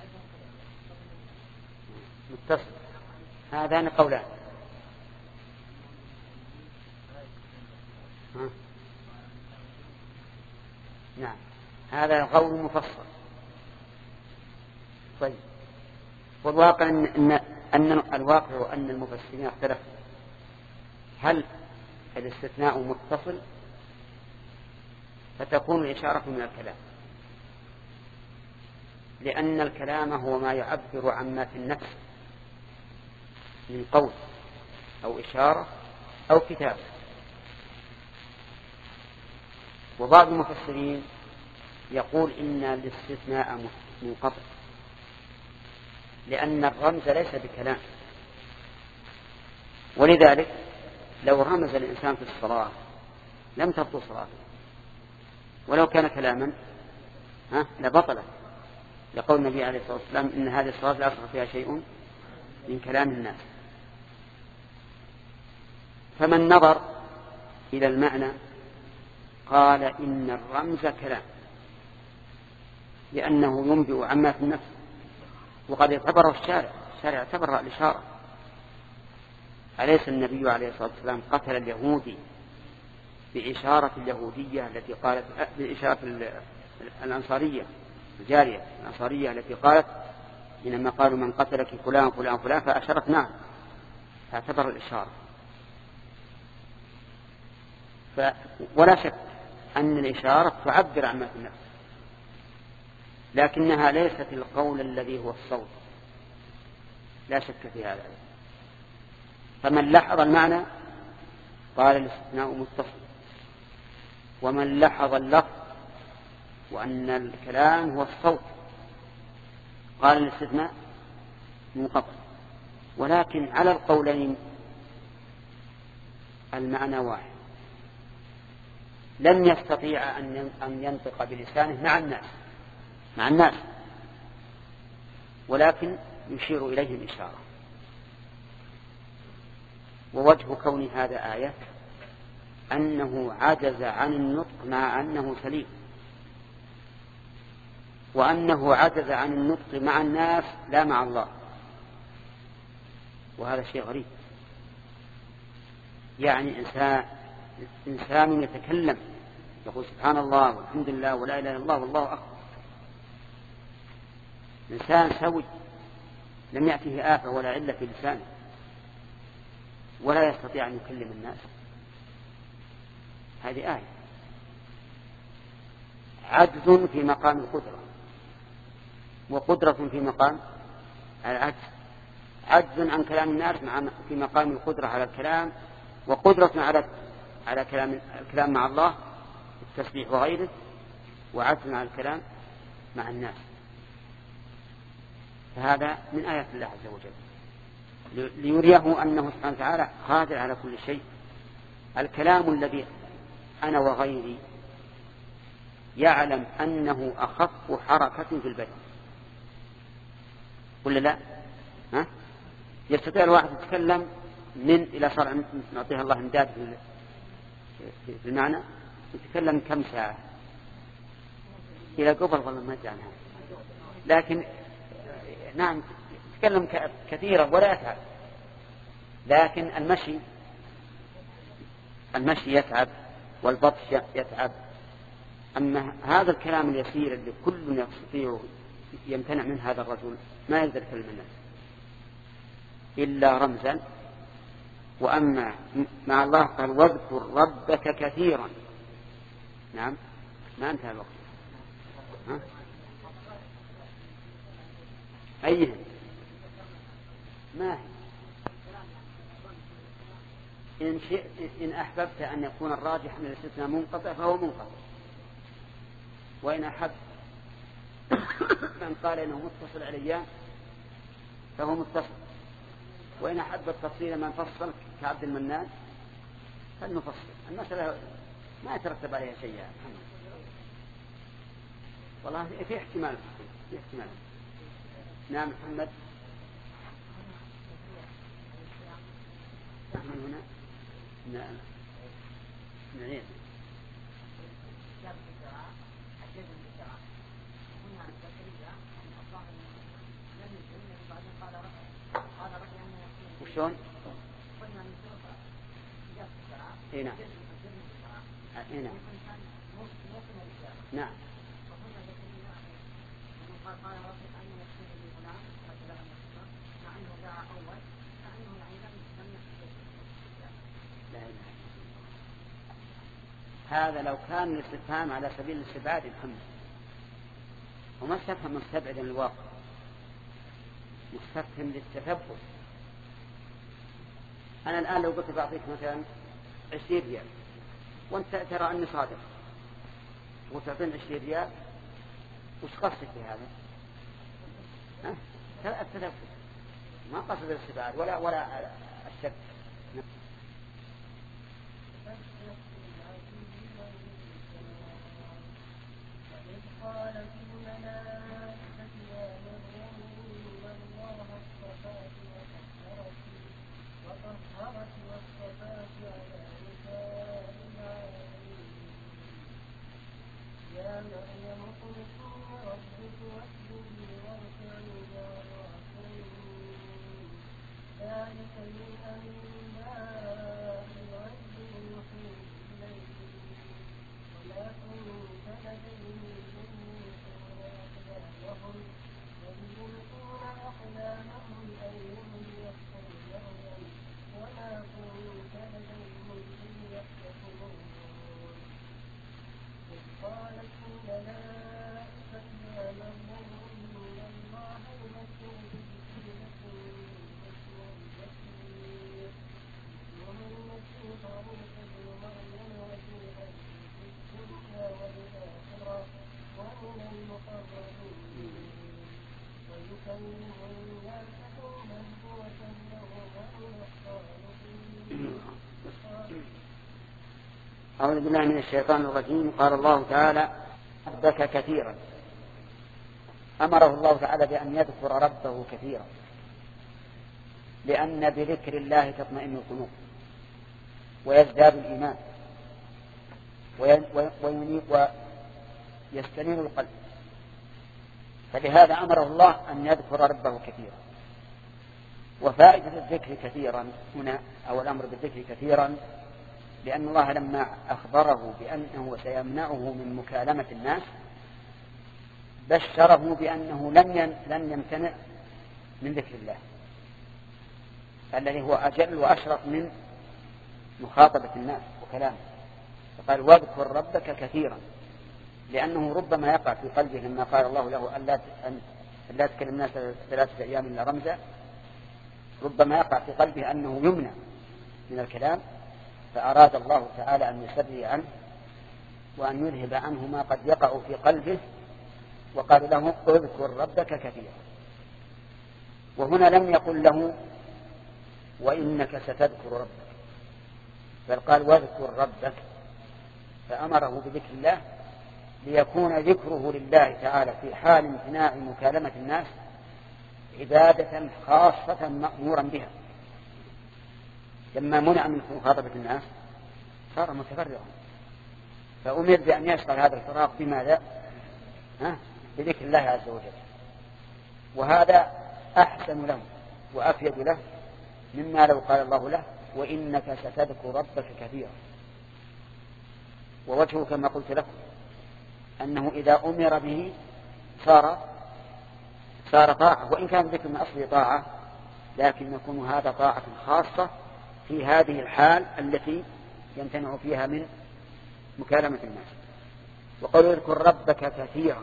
متصل. هذان قولان. ها. نعم هذا قول مفصل. طيب والواقع أن, إن, أن الواقع أن المفسرين اختلفوا هل الاستثناء متصل فتكون الإشارة من الكلام، لأن الكلام هو ما يعبر عما في النفس من قول أو إشارة أو كتابة. وبعض المفسرين يقول إن الاستثناء منقطع لأن الرمز ليس بكلام، ولذلك لو رمز الإنسان في الصلاة لم تبطل صلاته، ولو كان كلاما ها لبطلت، لقول النبي عليه الصلاة والسلام إن هذه الصلاة لا يصح فيها شيء من كلام الناس. فمن نظر إلى المعنى قال إن الرمز كلام لأنه ينبئ عما في النفس، وقد اعتبره الشارع الشارع اعتبر الإشارة. أليس النبي عليه الصلاة والسلام قتل اليهودي بإشارة اليهودية التي قالت، بإشارة الأنصارية الجارية الأنصارية التي قالت إنما قالوا من قتلك فلان فلان فلان فأشرت نعم، فاعتبر الإشارة. ف... ولا شك أن الإشارة تعبر عما في النفس، لكنها ليست القول الذي هو الصوت، لا شك في هذا. فمن لحظ المعنى قال الاستثناء متصل، ومن لحظ اللفظ وأن الكلام هو الصوت قال الاستثناء منقطع. ولكن على القولين المعنى واحد، لن يستطيع أن ينطق بلسانه مع الناس مع الناس ولكن يشير إليهم إشارة. ووجه كون هذا آية أنه عجز عن النطق مع أنه سليم، وأنه عجز عن النطق مع الناس لا مع الله، وهذا شيء غريب. يعني إنسان, إنسان يتكلم يقول سبحان الله والحمد لله ولا إله إلا الله والله أكبر، إنسان سوي لم يأته آفة ولا علة في لسانه، ولا يستطيع أن يكلم الناس. هذه آية عجز في مقام القدرة، وقدرة في مقام العجز. عجز عن كلام الناس في مقام القدرة على الكلام، وقدرة على على كلام الكلام مع الله التسبيح وغيره، وعجز على الكلام مع الناس. فهذا من آيات الله عز وجل ليريه أنه سبحانه وتعالى قادر على كل شيء. الكلام الذي أنا وغيري يعلم أنه أخف حركة في البدن، ولا لا؟ ها؟ يستطيع الواحد يتكلم من إلى صار نعطيها الله امداد في المعنى، يتكلم كم ساعة إلى قبل والله ما جاءنا، لكن نعم يتكلم كثيرا ولا يفعل لكن المشي المشي يتعب والبطش يتعب. أما هذا الكلام اليسير اللي كل يستطيع يمتنع من هذا الرجل ما يقدر يكلم الناس إلا رمزا. وأما مع الله قال واذكر ربك كثيرا. نعم ما انتهى الوقت. ها؟ أيه ما هي إن, شئت إن أحببت أن يكون الراجح من الاستثناء منقطع فهو منقطع، وإن أحب من قال إنه متصل عليا فهو متصل، وإن أحب التفصيل من فصل كعبد المنان فلنفصل. المسألة ما يترتب عليها شيء يا محمد. والله في احتمال في احتمال. نعم محمد من هنا. نعم نعيد وشون؟ هنا هنا نعم هذا لو كان الاستفهام على سبيل الاستبعاد محمد، وما استفهم مستبعدا الواقع، مستفهم للتثبت. أنا الآن لو قلت بعطيك مثلا عشرين ريال وأنت ترى أني صادق وتعطيني عشرين ريال، وش قصدك في هذا؟ ها؟ التثبت، ما قصد الاستبعاد ولا ولا الشك. أعوذ بالله من الشيطان الرجيم. قال الله تعالى ربك كثيرا. أمره الله تعالى بأن يذكر ربه كثيرا، لأن بذكر الله تطمئن القلوب ويزداد الإيمان وينيب ويستنير القلب. فلهذا أمره الله أن يذكر ربه كثيرا. وفائدة الذكر كثيرا هنا أو الأمر بالذكر كثيرا لأن الله لما أخبره بأنه سيمنعه من مكالمة الناس بشره بأنه لن يمتنع من ذكر الله الذي هو أجل وأشرف من مخاطبة الناس وكلامه. فقال واذكر ربك كثيرا، لأنه ربما يقع في قلبه لما قال الله له أن لا تكلم الناس ثلاثة أيام إلا رمزا، ربما يقع في قلبه أنه يمنع من الكلام، فأراد الله تعالى أن يسري عنه وأن يذهب عنه ما قد يقع في قلبه، وقال له اذكر ربك كثيرا. وهنا لم يقل له وإنك ستذكر ربك، بل قال واذكر ربك، فأمره بذكر الله ليكون ذكره لله تعالى في حال امتناع مكالمة الناس عبادة خاصة مأمورا بها. لما منع من مخاطبة الناس صار متفرغا، فأمر بأن يشغل هذا الفراغ بماذا؟ ها؟ بذكر الله عز وجل. وهذا أحسن له وأفيد له مما لو قال الله له وإنك ستذكر ربك كثيرا. ووجهه كما قلت لكم أنه إذا أمر به صار صار طاعة، وإن كان ذكر من أصل طاعة، لكن يكون هذا طاعة خاصة في هذه الحال التي يمتنع فيها من مكالمة الناس. وقال اذكر ربك كثيرا،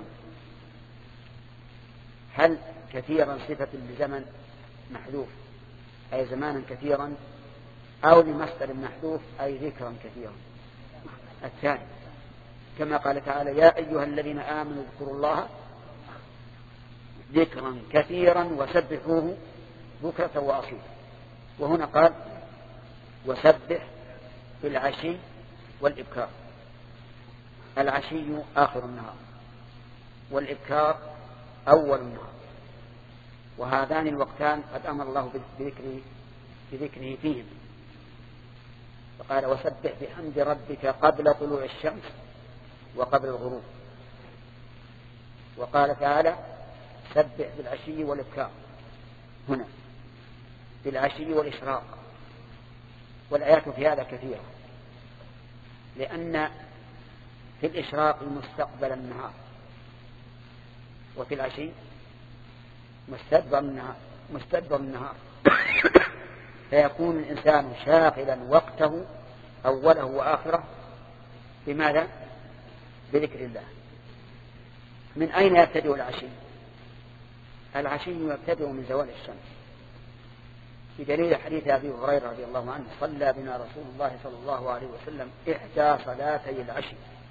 هل كثيرا صفة لزمن محذوف أي زمانا كثيرا، أو لمصدر محذوف أي ذكرا كثيرا؟ الثاني، كما قال تعالى يا أيها الذين آمنوا اذكروا الله ذكرا كثيرا وسبحوه بكرة وأصيلا. وهنا قال وسبح بالعشي والإبكار. العشي آخر النهار والإبكار أول النهار، وهذان الوقتان قد أمر الله بذكره, بذكره فيهم، فقال وسبح بحمد ربك قبل طلوع الشمس وقبل الغروب. وقال تعالى سبح بالعشي والإبكار، هنا بالعشي والإشراق. والآيات في هذا كثيرة، لأن في الإشراق مستقبل النهار، وفي العشي مستدبر النهار مستدبر النهار فيكون الإنسان شاغلا وقته أوله وآخره بماذا؟ بذكر الله. من أين يبتدئ العشي؟ العشي يبتدئ من زوال الشمس، بدليل حديث أبي هريرة رضي الله عنه صلى بنا رسول الله صلى الله عليه وسلم إحدى صلاتي العشي،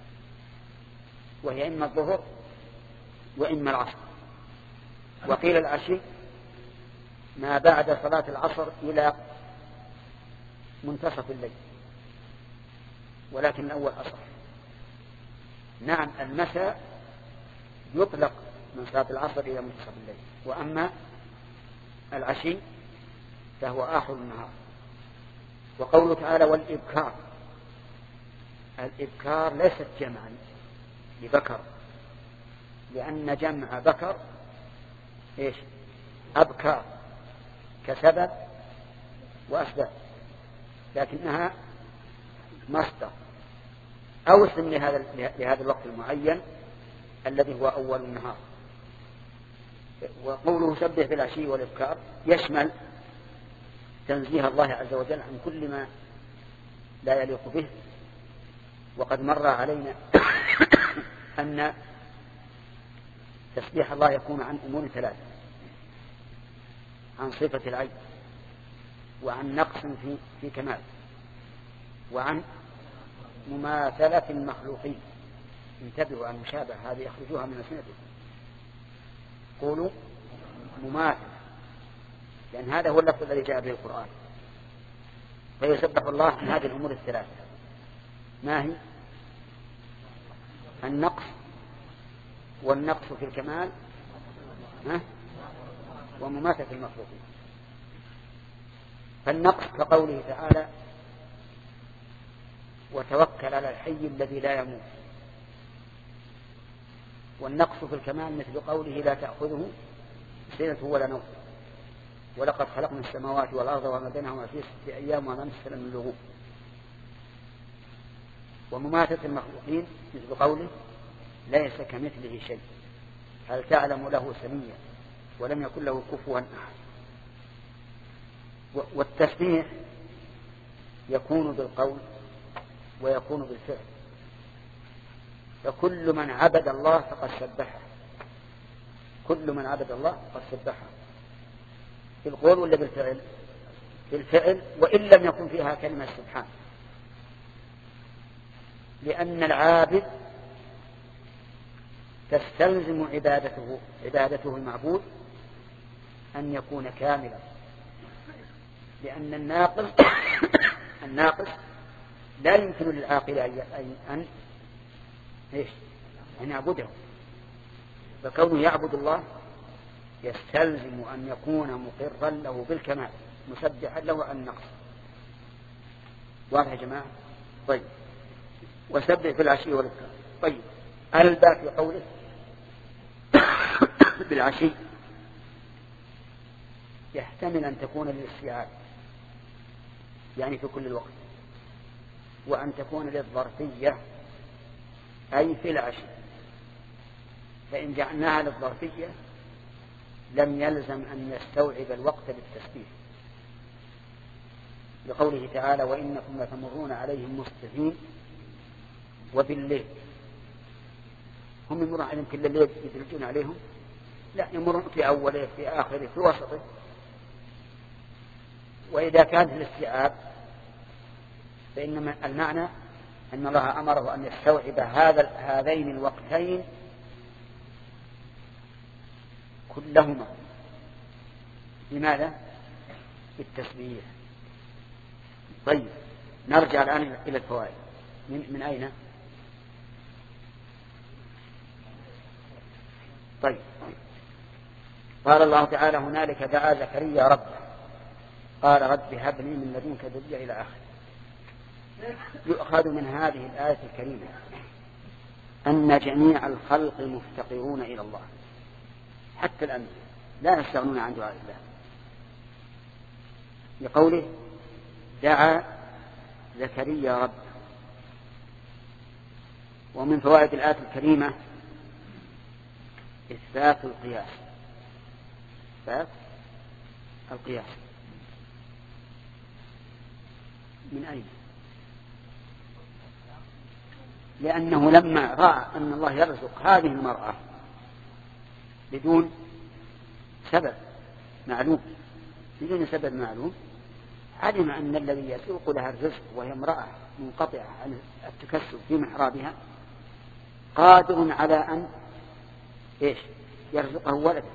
وهي إما الظهر وإما العصر. وقيل العشي ما بعد صلاة العصر إلى منتصف الليل، ولكن الأول أصح. نعم المساء يطلق من صلاة العصر إلى منتصف الليل، وأما العشي فهو آخر النهار. وقوله تعالى والإبكار، الإبكار ليست جمعا لبكر، لأن جمع بكر إيش؟ أبكار كسبب وأسباب، لكنها مصدر أو اسم لهذا لهذا الوقت المعين الذي هو أول النهار. وقوله سبح بالعشي والإبكار يشمل تنزيه الله عز وجل عن كل ما لا يليق به. وقد مر علينا أن تسبيح الله يكون عن أمور ثلاثة: عن صفة العين، وعن نقص في, في كمال، وعن مماثلة المخلوقين. انتبهوا عن مشابه هذه يخرجوها من أسنتكم. قولوا مماثل، لأن هذا هو اللفظ الذي جاء به القرآن. فيسبح الله من هذه الأمور الثلاثة. ما هي؟ النقص، والنقص في الكمال، ها؟ ومماثلة المخلوقين. فالنقص كقوله تعالى وتوكل على الحي الذي لا يموت. والنقص في الكمال مثل قوله لا تأخذه سنة ولا نوم، ولقد خلقنا السماوات والأرض وما بينهما في ستة أيام وما نسل من لغوب. ومماثلة المخلوقين مثل قوله ليس كمثله شيء هل تعلم له سميا ولم يكن له كفوا أحد. والتسبيح يكون بالقول ويكون بالفعل، فكل من عبد الله فقد سبحه، كل من عبد الله فقد سبحه بالقول ولا بالفعل؟ بالفعل، وإن لم يكن فيها كلمة سبحان، لأن العابد تستلزم عبادته عبادته المعبود أن يكون كاملا، لأن الناقص الناقص لا يمكن للعاقل أن إيش أن يعبده. فكونه يعبد الله يستلزم أن يكون مقرا له بالكمال مسبحا له عن النقص. واضح يا جماعة؟ طيب، وسبح في العشي والإبكار. طيب، الباء في قوله بالعشي يحتمل أن تكون للاستيعاب، يعني في كل الوقت، وأن تكون للظرفية أي في العشي، فإن جعلناها للظرفية لم يلزم أن يستوعب الوقت بالتسبيح، لقوله تعالى وإنكم لتمرون عليهم مصبحين وبالليل. هم يمرون عليهم كل الليل يدرجون عليهم؟ لا، يمرون في أوله في آخره في وسطه. وإذا كانت الاستيعاب فإن المعنى أن الله أمره أن يستوعب هذا هذين الوقتين كلهما. لماذا؟ بالتسبيح. طيب نرجع الآن إلى الفوائد. من, من أين؟ طيب قال الله تعالى هنالك دعا زكريا ربه قال رب هب لي من لدنك ذرية إلى آخره. يؤخذ من هذه الآية الكريمة أن جميع الخلق مفتقرون إلى الله، حتى الأنبياء لا يستغنون عن دعاء الله، لقوله دعا زكريا ربه. ومن فوائد الآية الكريمة إثبات القياس، إثبات القياس. من أين؟ لأنه لما رأى أن الله يرزق هذه المرأة بدون سبب معلوم بدون سبب معلوم علم أن الذي يسوق لها الرزق وهي امرأة منقطعة عن التكسب في محرابها قادر على أن إيش يرزقه ولده،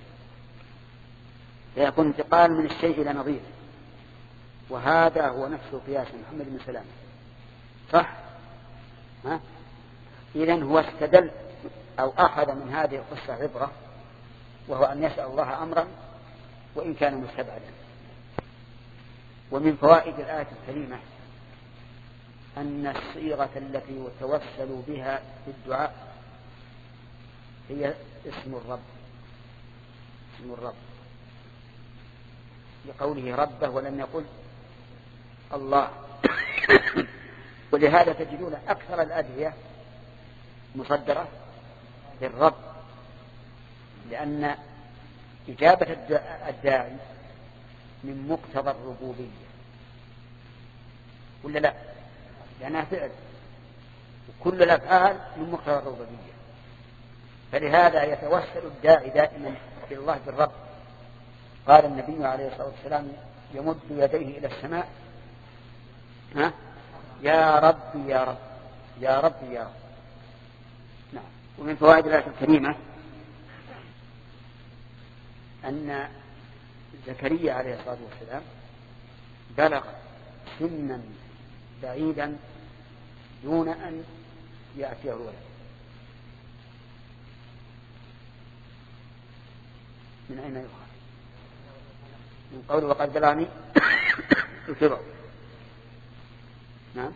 فيكون انتقال من الشيء إلى نظيره. وهذا هو نفس قياس محمد بن سلام، صح؟ ها؟ إذن هو استدل أو أخذ من هذه القصة عبرة، وهو أن يسأل الله أمرا وإن كان مستبعدا. ومن فوائد الآية الكريمة أن الصيغة التي يتوسل بها في الدعاء هي اسم الرب، اسم الرب، لقوله ربه ولم يقل الله. ولهذا تجدون أكثر الأدعية مصدرة للرب، لأن إجابة الداعي من مقتضى الربوبية، ولا لا؟ لأنها فعل، وكل الأفعال من مقتضى الربوبية، فلهذا يتوسل الداعي دائما إلى الله بالرب. قال النبي عليه الصلاة والسلام يمد يديه إلى السماء ها؟ يا رب يا رب يا رب يا رب. نعم. ومن فوائد الآية الكريمة أن زكريا عليه الصلاة والسلام بلغ سنا بعيدا دون أن يأتيه الولد. من أين يؤخذ؟ من قوله وقد بلغني الكبر. نعم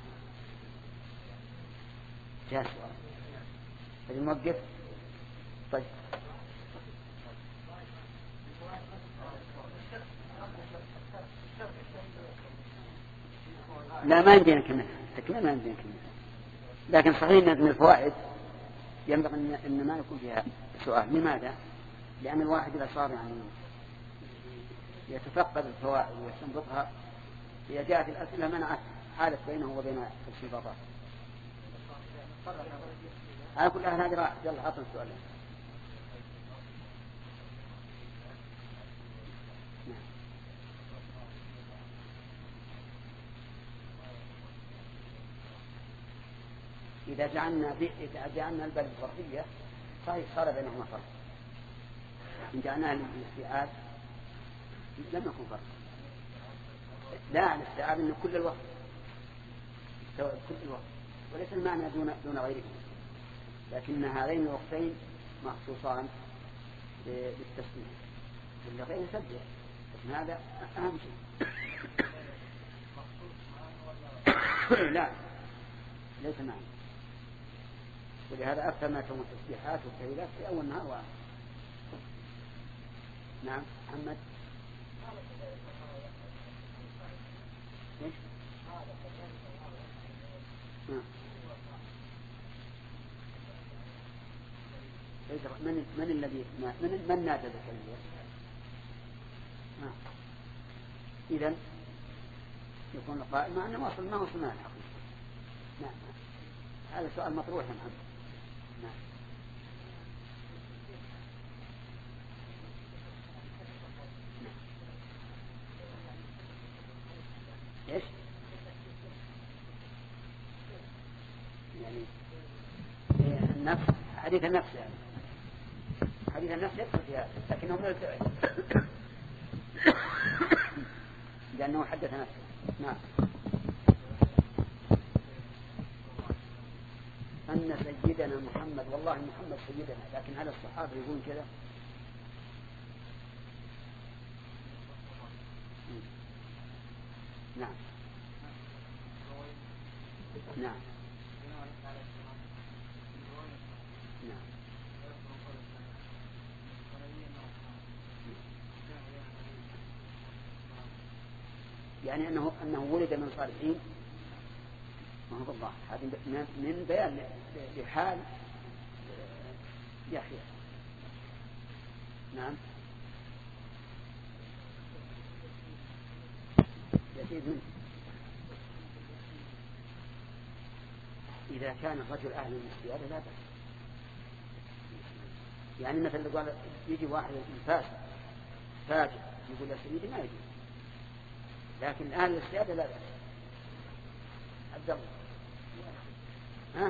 جاء سؤال الموقف. طيب لا ما عندنا كمان تكمل ما عندنا كمان، لكن صحيح أن من الفوائد ينبغي أن ما يكون فيها سؤال. لماذا؟ لأن الواحد إذا صار يعني يتفقد الفوائد ويستنبطها إذا جاءت الأسئلة منعت حالة بينه وبين الصفات. على كل أهل هذه راح يلا عطنا السؤال. إذا جعلنا إذا جعلنا البلد ظرفية صحيح صار بينهما فرق، إن جعلناها للاستيعاب لم يكن فرق. لا الاستيعاب إنه كل الوقت كل الوقت وليس المعنى دون دون غيره، لكن هذين الوقتين مخصوصان بالتسبيح ولا غير يسبح، لكن هذا أهم شيء. لا ليس معنى، ولهذا أكثر ما تكون التسبيحات والتهليلات في أول النهار وآخر. نعم محمد إيش؟ آه. من من الذي من من نادى زكريا؟ آه. إذن يكون القائل مع أنه وصل ما وصلنا الحقيقة. نعم. هذا سؤال مطروح يا محمد. نعم. ايش؟ يعني النفس، حديث النفس يعني حديث النفس يدخل في هذا، لكنه من الفعل لأنه حدث نفسه. نعم. أن سيدنا محمد، والله محمد سيدنا، لكن هل الصحابة يقول كذا؟ نعم. نعم. نعم. يعني أنه أنه ولد من صالحين، ما هو بالله، هذا من بيان لحال يحيى. نعم. يزيد منه إذا كان الرجل أهل للزيادة لا بأس. يعني مثلا قال يجي واحد فاسد فاجر يقول يا سيدي ما يجي، لكن أهل للزيادة لا بأس. عبد الله ها؟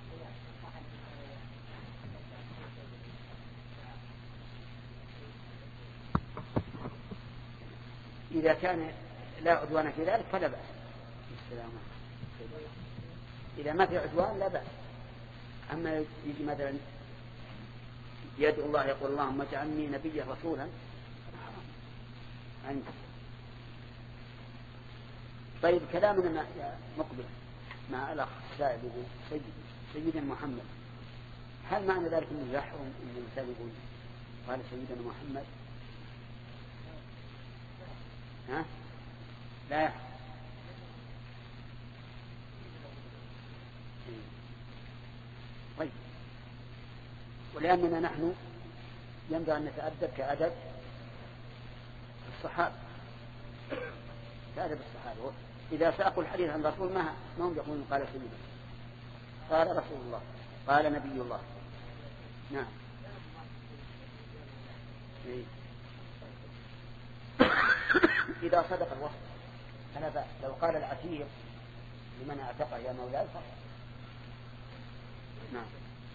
إذا كان لا عدوان في ذلك فلا بأس. السلام عليكم. إذا ما في عدوان لا بأس. أما يجي مثلا يدعو الله يقول اللهم اجعلني نبيا رسولا عندك. طيب كلامنا مقبل مع الأخ السائل يقول سيد سيدنا محمد، هل معنى ذلك أنه يحرم أن الإنسان يقول قال سيدنا محمد؟ ها؟ لا يحرم. طيب، ولأننا نحن ينبغي أن نتأدب كأدب الصحابة، كأدب الصحابة. إذا ساقوا الحديث عن رسول ما ما هم يقولون قال سيدنا، قال رسول الله، قال نبي الله. نعم. إيه. إذا صدق الوصف فلا بأس. لو قال العتيق لمن اعتقى يا مولاي فقط. نعم.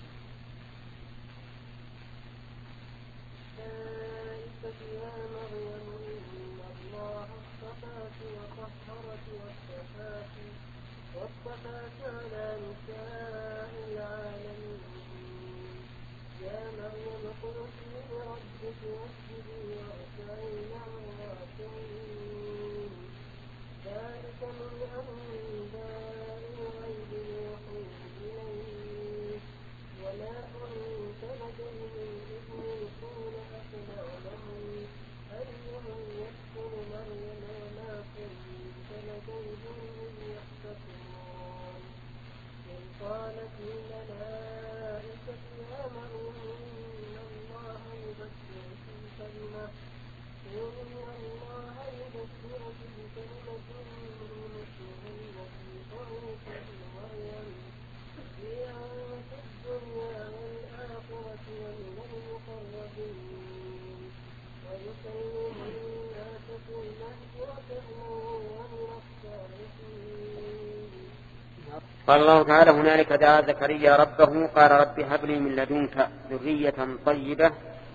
يا مريم إن الله اصطفاك وطهرك واصطفاك واصطفاك على نساء العالمين. يا مريم اقنتي لربك واسجدي واركعي مع الراكعين. ذلك من أنباء الغيب يوحيه إليك وما كنت لديهم إذ يلقون أقلامهم أيهم يكفر مريم وما كنت لديهم إذ يختصمون. إذ قالت الملائكة يا مريم إن الله يبشرك بكلمة إن الله يبشرك بكلمة منه اسمه المسيح عيسى ابن مريم وجيها في الدنيا والآخرة ومن المقربين ويكلم الناس في المهد وكهلا ومن الصالحين. قال الله تعالى هنالك دعا زكريا ربه قال رب هب لي من لدنك ذرية طيبة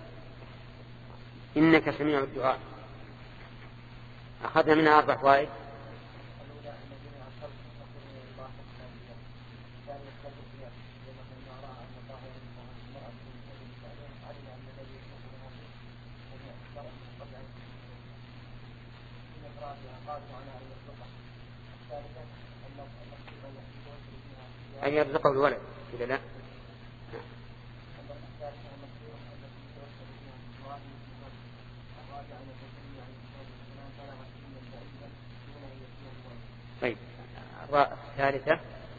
إنك سميع الدعاء. أخذنا منها أربع فوائد. أن يرزقه الولد إذا لا. طيب الثالثة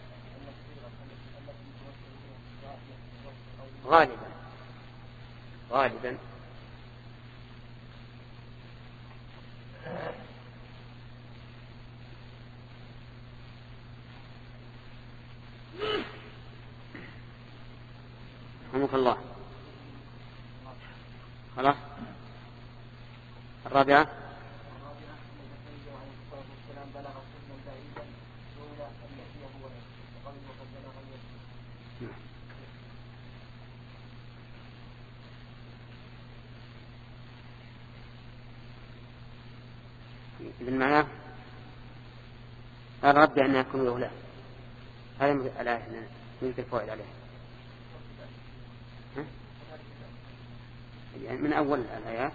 غالبا غالبا رحمك الله. خلاص الرابعة بالمعنى قال ربي أن يكون أولاد. هذا الآية نريد الفوائد عليها يعني من أول الآيات.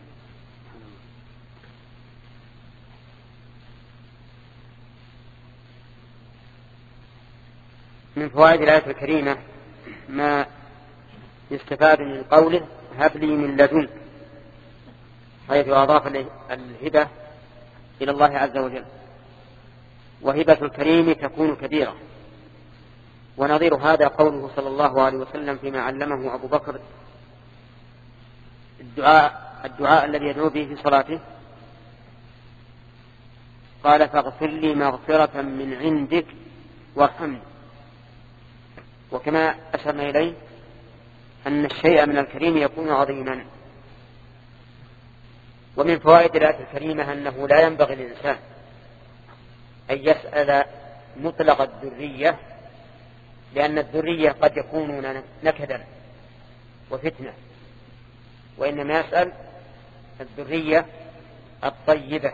من فوائد الآية الكريمة ما يستفاد من قوله هب لي من لدنك، حيث أضاف الهبة إلى الله عز وجل، وهبة الكريم تكون كبيرة. ونظير هذا قوله صلى الله عليه وسلم فيما علمه أبو بكر الدعاء, الدعاء الذي يدعو به في صلاته، قال فاغفر لي مغفرة من عندك وارحمني. وكما أشرنا إليه أن الشيء من الكريم يكون عظيما. ومن فوائد الآية الكريمة أنه لا ينبغي للإنسان أن يسأل مطلق الذرية، لأن الذرية قد يكونون نكدا وفتنة، وإنما يسأل الذرية الطيبة.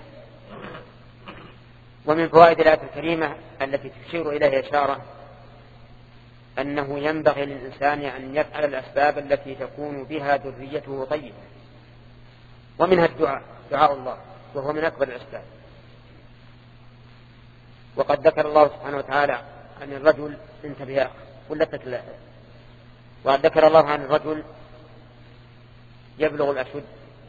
ومن فوائد الآية الكريمة التي تشير إليها إشارة أنه ينبغي للإنسان أن يفعل الأسباب التي تكون بها ذريته طيبة، ومنها الدعاء، دعاء الله، وهو من أكبر الأسباب. وقد ذكر الله سبحانه وتعالى عن الرجل انتبه ولا تتلاها، وقد ذكر الله عن الرجل يبلغ الأشد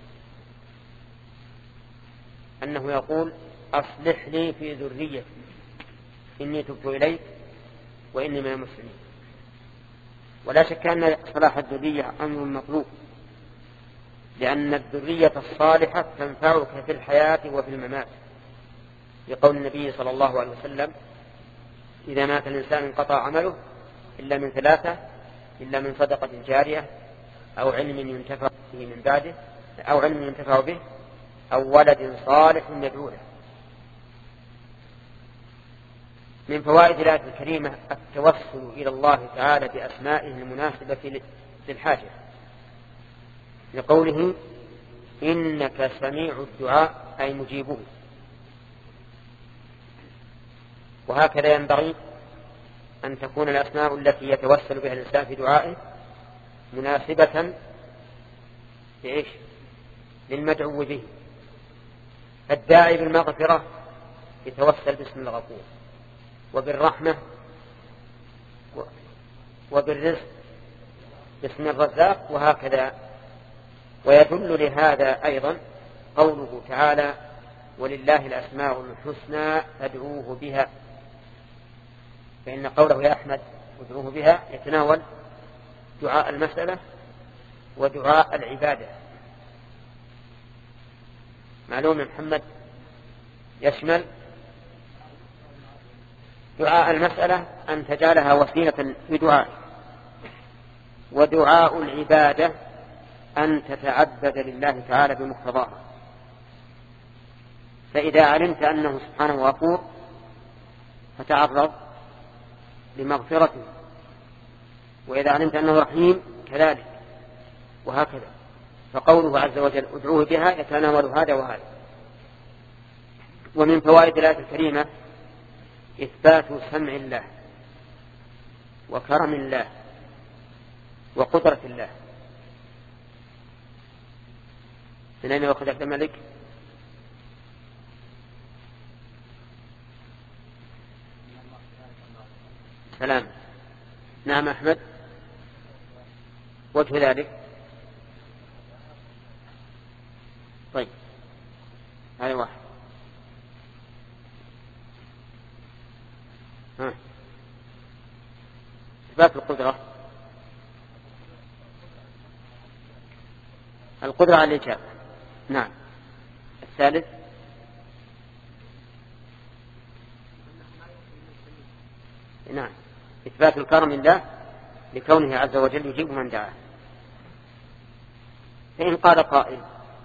أنه يقول أصلح لي في ذريتي إني تبت إليك وإني من المسلمين. ولا شك أن صلاح الذرية أمر مطلوب، لأن الذرية الصالحة تنفعك في الحياة وفي الممات، لقول النبي صلى الله عليه وسلم إذا مات الإنسان انقطع عمله إلا من ثلاثة، إلا من صدقة جارية أو علم ينتفع به من بعده أو علم ينتفع به أو ولد صالح يدعو له. من فوائد الآية الكريمة التوسل إلى الله تعالى بأسمائه المناسبة للحاجة، لقوله إنك سميع الدعاء أي مجيبه. وهكذا ينبغي أن تكون الأسماء التي يتوسل بها الإنسان في دعائه مناسبة لإيش؟ للمدعو به. الداعي بالمغفرة يتوسل باسم الغفور، وبالرحمة وبالرزق باسم الرزاق، وهكذا. ويدل لهذا أيضا قوله تعالى ولله الأسماء الحسنى فادعوه بها، فإن قوله يا أحمد ادعوه بها يتناول دعاء المسألة ودعاء العبادة. معلوم يا محمد يشمل دعاء المسألة أن تجعلها وسيلة في دعاء، ودعاء العبادة أن تتعبد لله تعالى بمقتضاها. فإذا علمت أنه سبحانه غفور فتعرض لمغفرته، وإذا علمت أنه رحيم كذلك، وهكذا. فقوله عز وجل ادعوه بها يتناول هذا وهذا. ومن فوائد الآية الكريمة إثبات سمع الله وكرم الله وقدرة الله. من أين أخذ عبد الملك؟ سلام. نعم أحمد، وجه ذلك. طيب هذا واحد. ها. إثبات القدرة، القدرة على الإجابة. نعم. الثالث نعم إثبات الكرم لله لكونه عز وجل يجيب من دعاه. فإن قال قائل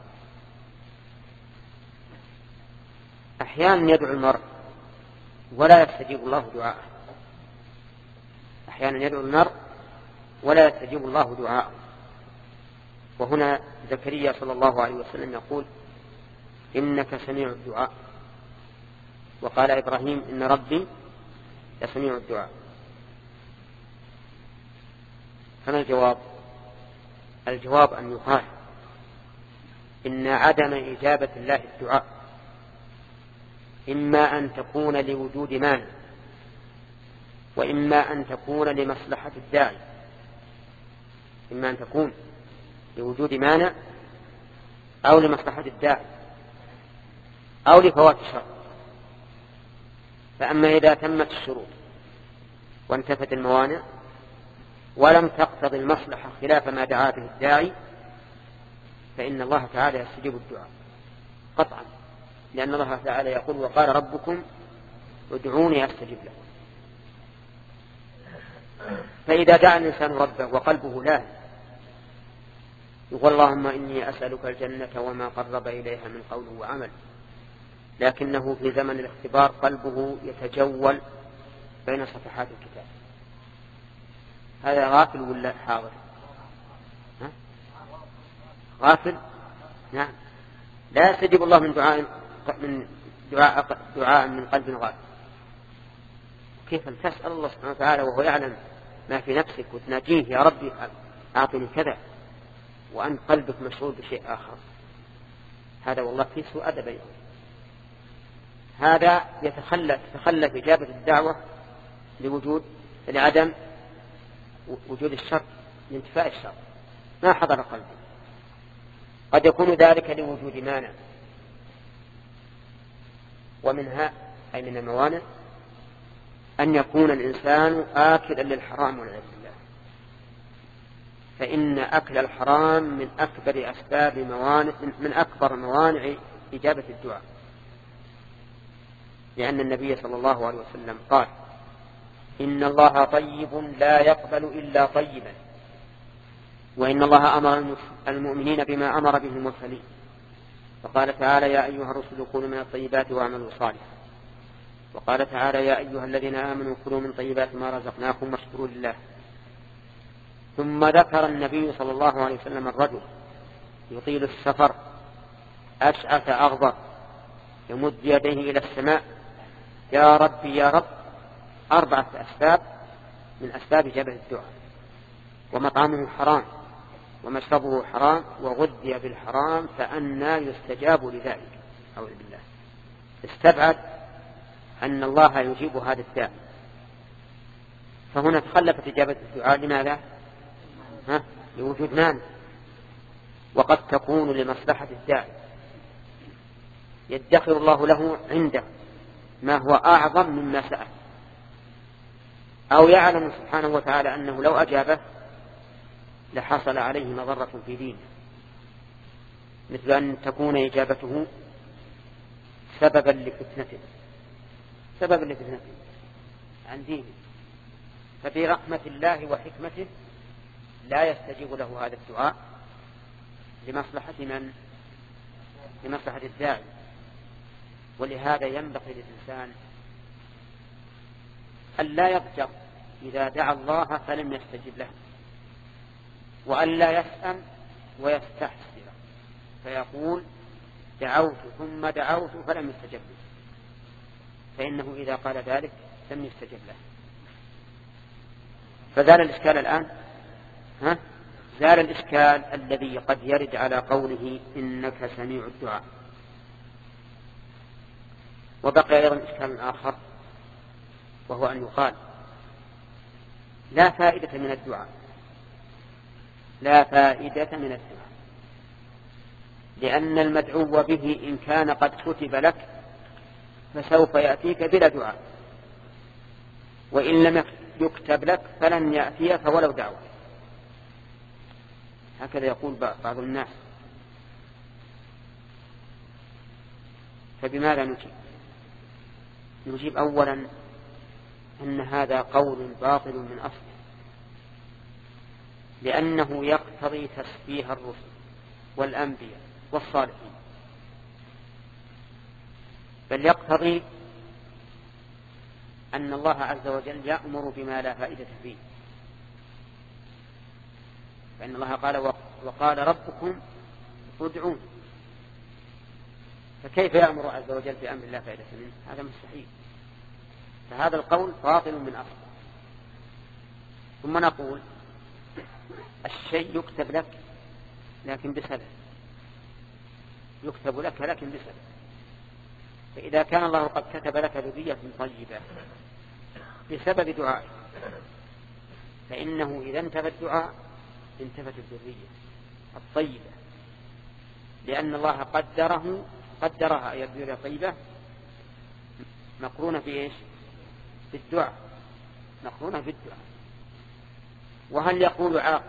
أحيانا يدعو المرء ولا يستجيب الله دعاءه، أحيانا يدعو المرء ولا يستجيب الله دعاءه. وهنا زكريا صلى الله عليه وسلم يقول إنك سميع الدعاء، وقال إبراهيم إن ربي لسميع الدعاء. فما الجواب؟ الجواب أن يقال إن عدم إجابة الله الدعاء إما أن تكون لوجود مانع، وإما أن تكون لمصلحة الداعي. إما أن تكون لوجود مانع أو لمصلحة الداعي أو لفوات الشر. فأما إذا تمت الشروط وانتفت الموانع ولم تقتضي المصلحة خلاف ما دعا به الداعي فإن الله تعالى يستجيب الدعاء قطعا، لأن الله تعالى يقول وقال ربكم ادعوني أستجب لكم. فإذا دعا الإنسان ربه وقلبه لا يقول اللهم إني أسألك الجنة وما قرب إليها من قول وعمل، لكنه في زمن الاختبار قلبه يتجول بين صفحات الكتاب، هذا غافل ولا حاضر؟ ها؟ غافل. نعم. لا يستجيب الله من دعاء من دعاء دعاء من قلب غافل. كيف تسأل الله سبحانه وتعالى وهو يعلم ما في نفسك وتناجيه يا ربي أعطني كذا وأن قلبك مشغول بشيء آخر؟ هذا والله في سوء أدب. هذا يتخلى تتخلى في إجابة الدعوة لوجود لعدم وجود الشر، لانتفاء الشر، ما حضر قلبه. قد يكون ذلك لوجود مانع، ومنها أي من الموانع أن يكون الإنسان آكلا للحرام والعياذ بالله، فإن أكل الحرام من أكبر أسباب موانع من أكبر موانع إجابة الدعاء، لأن النبي صلى الله عليه وسلم قال إن الله طيب لا يقبل إلا طيبا، وإن الله أمر المؤمنين بما أمر به المرسلين، فقال تعالى يا أيها الرسل كلوا من الطيبات واعملوا صالحا، وقال تعالى يا أيها الذين آمنوا كلوا من طيبات ما رزقناكم واشكروا لله. ثم ذكر النبي صلى الله عليه وسلم الرجل يطيل السفر أشعث أغبر يمد يديه إلى السماء يا ربي يا رب، أربعة أسباب من أسباب إجابة الدعاء: ومطعمه حرام ومشربه حرام وغذي بالحرام فأنى يستجاب لذلك. أعوذ بالله. استبعد أن الله يجيب هذا الداء، فهنا تخلفت إجابة الدعاء. لماذا؟ ها؟ لوجود مانع، وقد تكون لمصلحة الداعي، يدخر الله له عنده ما هو أعظم مما سأل، أو يعلم سبحانه وتعالى أنه لو أجابه لحصل عليه مضرة في دينه، مثل أن تكون إجابته سببا لفتنته سببا لفتنته عن دينه، فبرحمة الله وحكمته لا يستجيب له هذا الدعاء لمصلحة من؟ لمصلحة الداعي. ولهذا ينبغي للإنسان أن لا يضجر إذا دعا الله فلم يستجب له، وأن لا يسأم ويستحسر فيقول دعوت ثم دعوت فلم يستجب له، فإنه إذا قال ذلك لم يستجب له. فزال الإشكال الآن، ها؟ زال الإشكال الذي قد يرد على قوله إنك سميع الدعاء. وبقي أيضا إشكال آخر، وهو أن يقال لا فائدة من الدعاء لا فائدة من الدعاء لأن المدعو به إن كان قد كتب لك فسوف يأتيك بلا دعاء، وإن لم يكتب لك فلن يأتيك ولو دعوة. هكذا يقول بعض الناس. فبماذا نجيب؟ نجيب أولا أن هذا قول باطل من أصله، لأنه يقتضي تسفيه الرسل والأنبياء والصالحين، بل يقتضي أن الله عز وجل يأمر بما لا فائدة فيه، فإن الله قال وقال ربكم ادعون، فكيف يأمر عز وجل بأمر لا فائدة منه؟ هذا مستحيل. فهذا القول باطل من أصله. ثم نقول الشيء يكتب لك لكن بسبب، يكتب لك لكن بسبب. فإذا كان الله قد كتب لك ذرية طيبة بسبب دعائك، فإنه إذا انتفى الدعاء انتفت الذرية الطيبة، لأن الله قدره قدرها أي الذرية طيبة مقرونة في إيش؟ بالدعاء، مقرونة بالدعاء. وهل يقول عاقل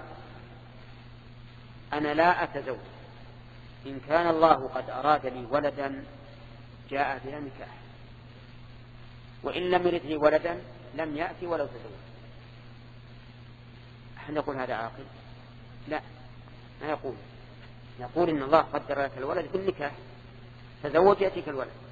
أنا لا أتزوج إن كان الله قد أراد لي ولدا جاء بلا نكاح، وإن لم يرد لي ولدا لم يأتي ولو تزوج؟ هل نقول هذا عاقل؟ لا، ما يقول. يقول إن الله قدر لك الولد بالنكاح، تزوج يأتيك الولد.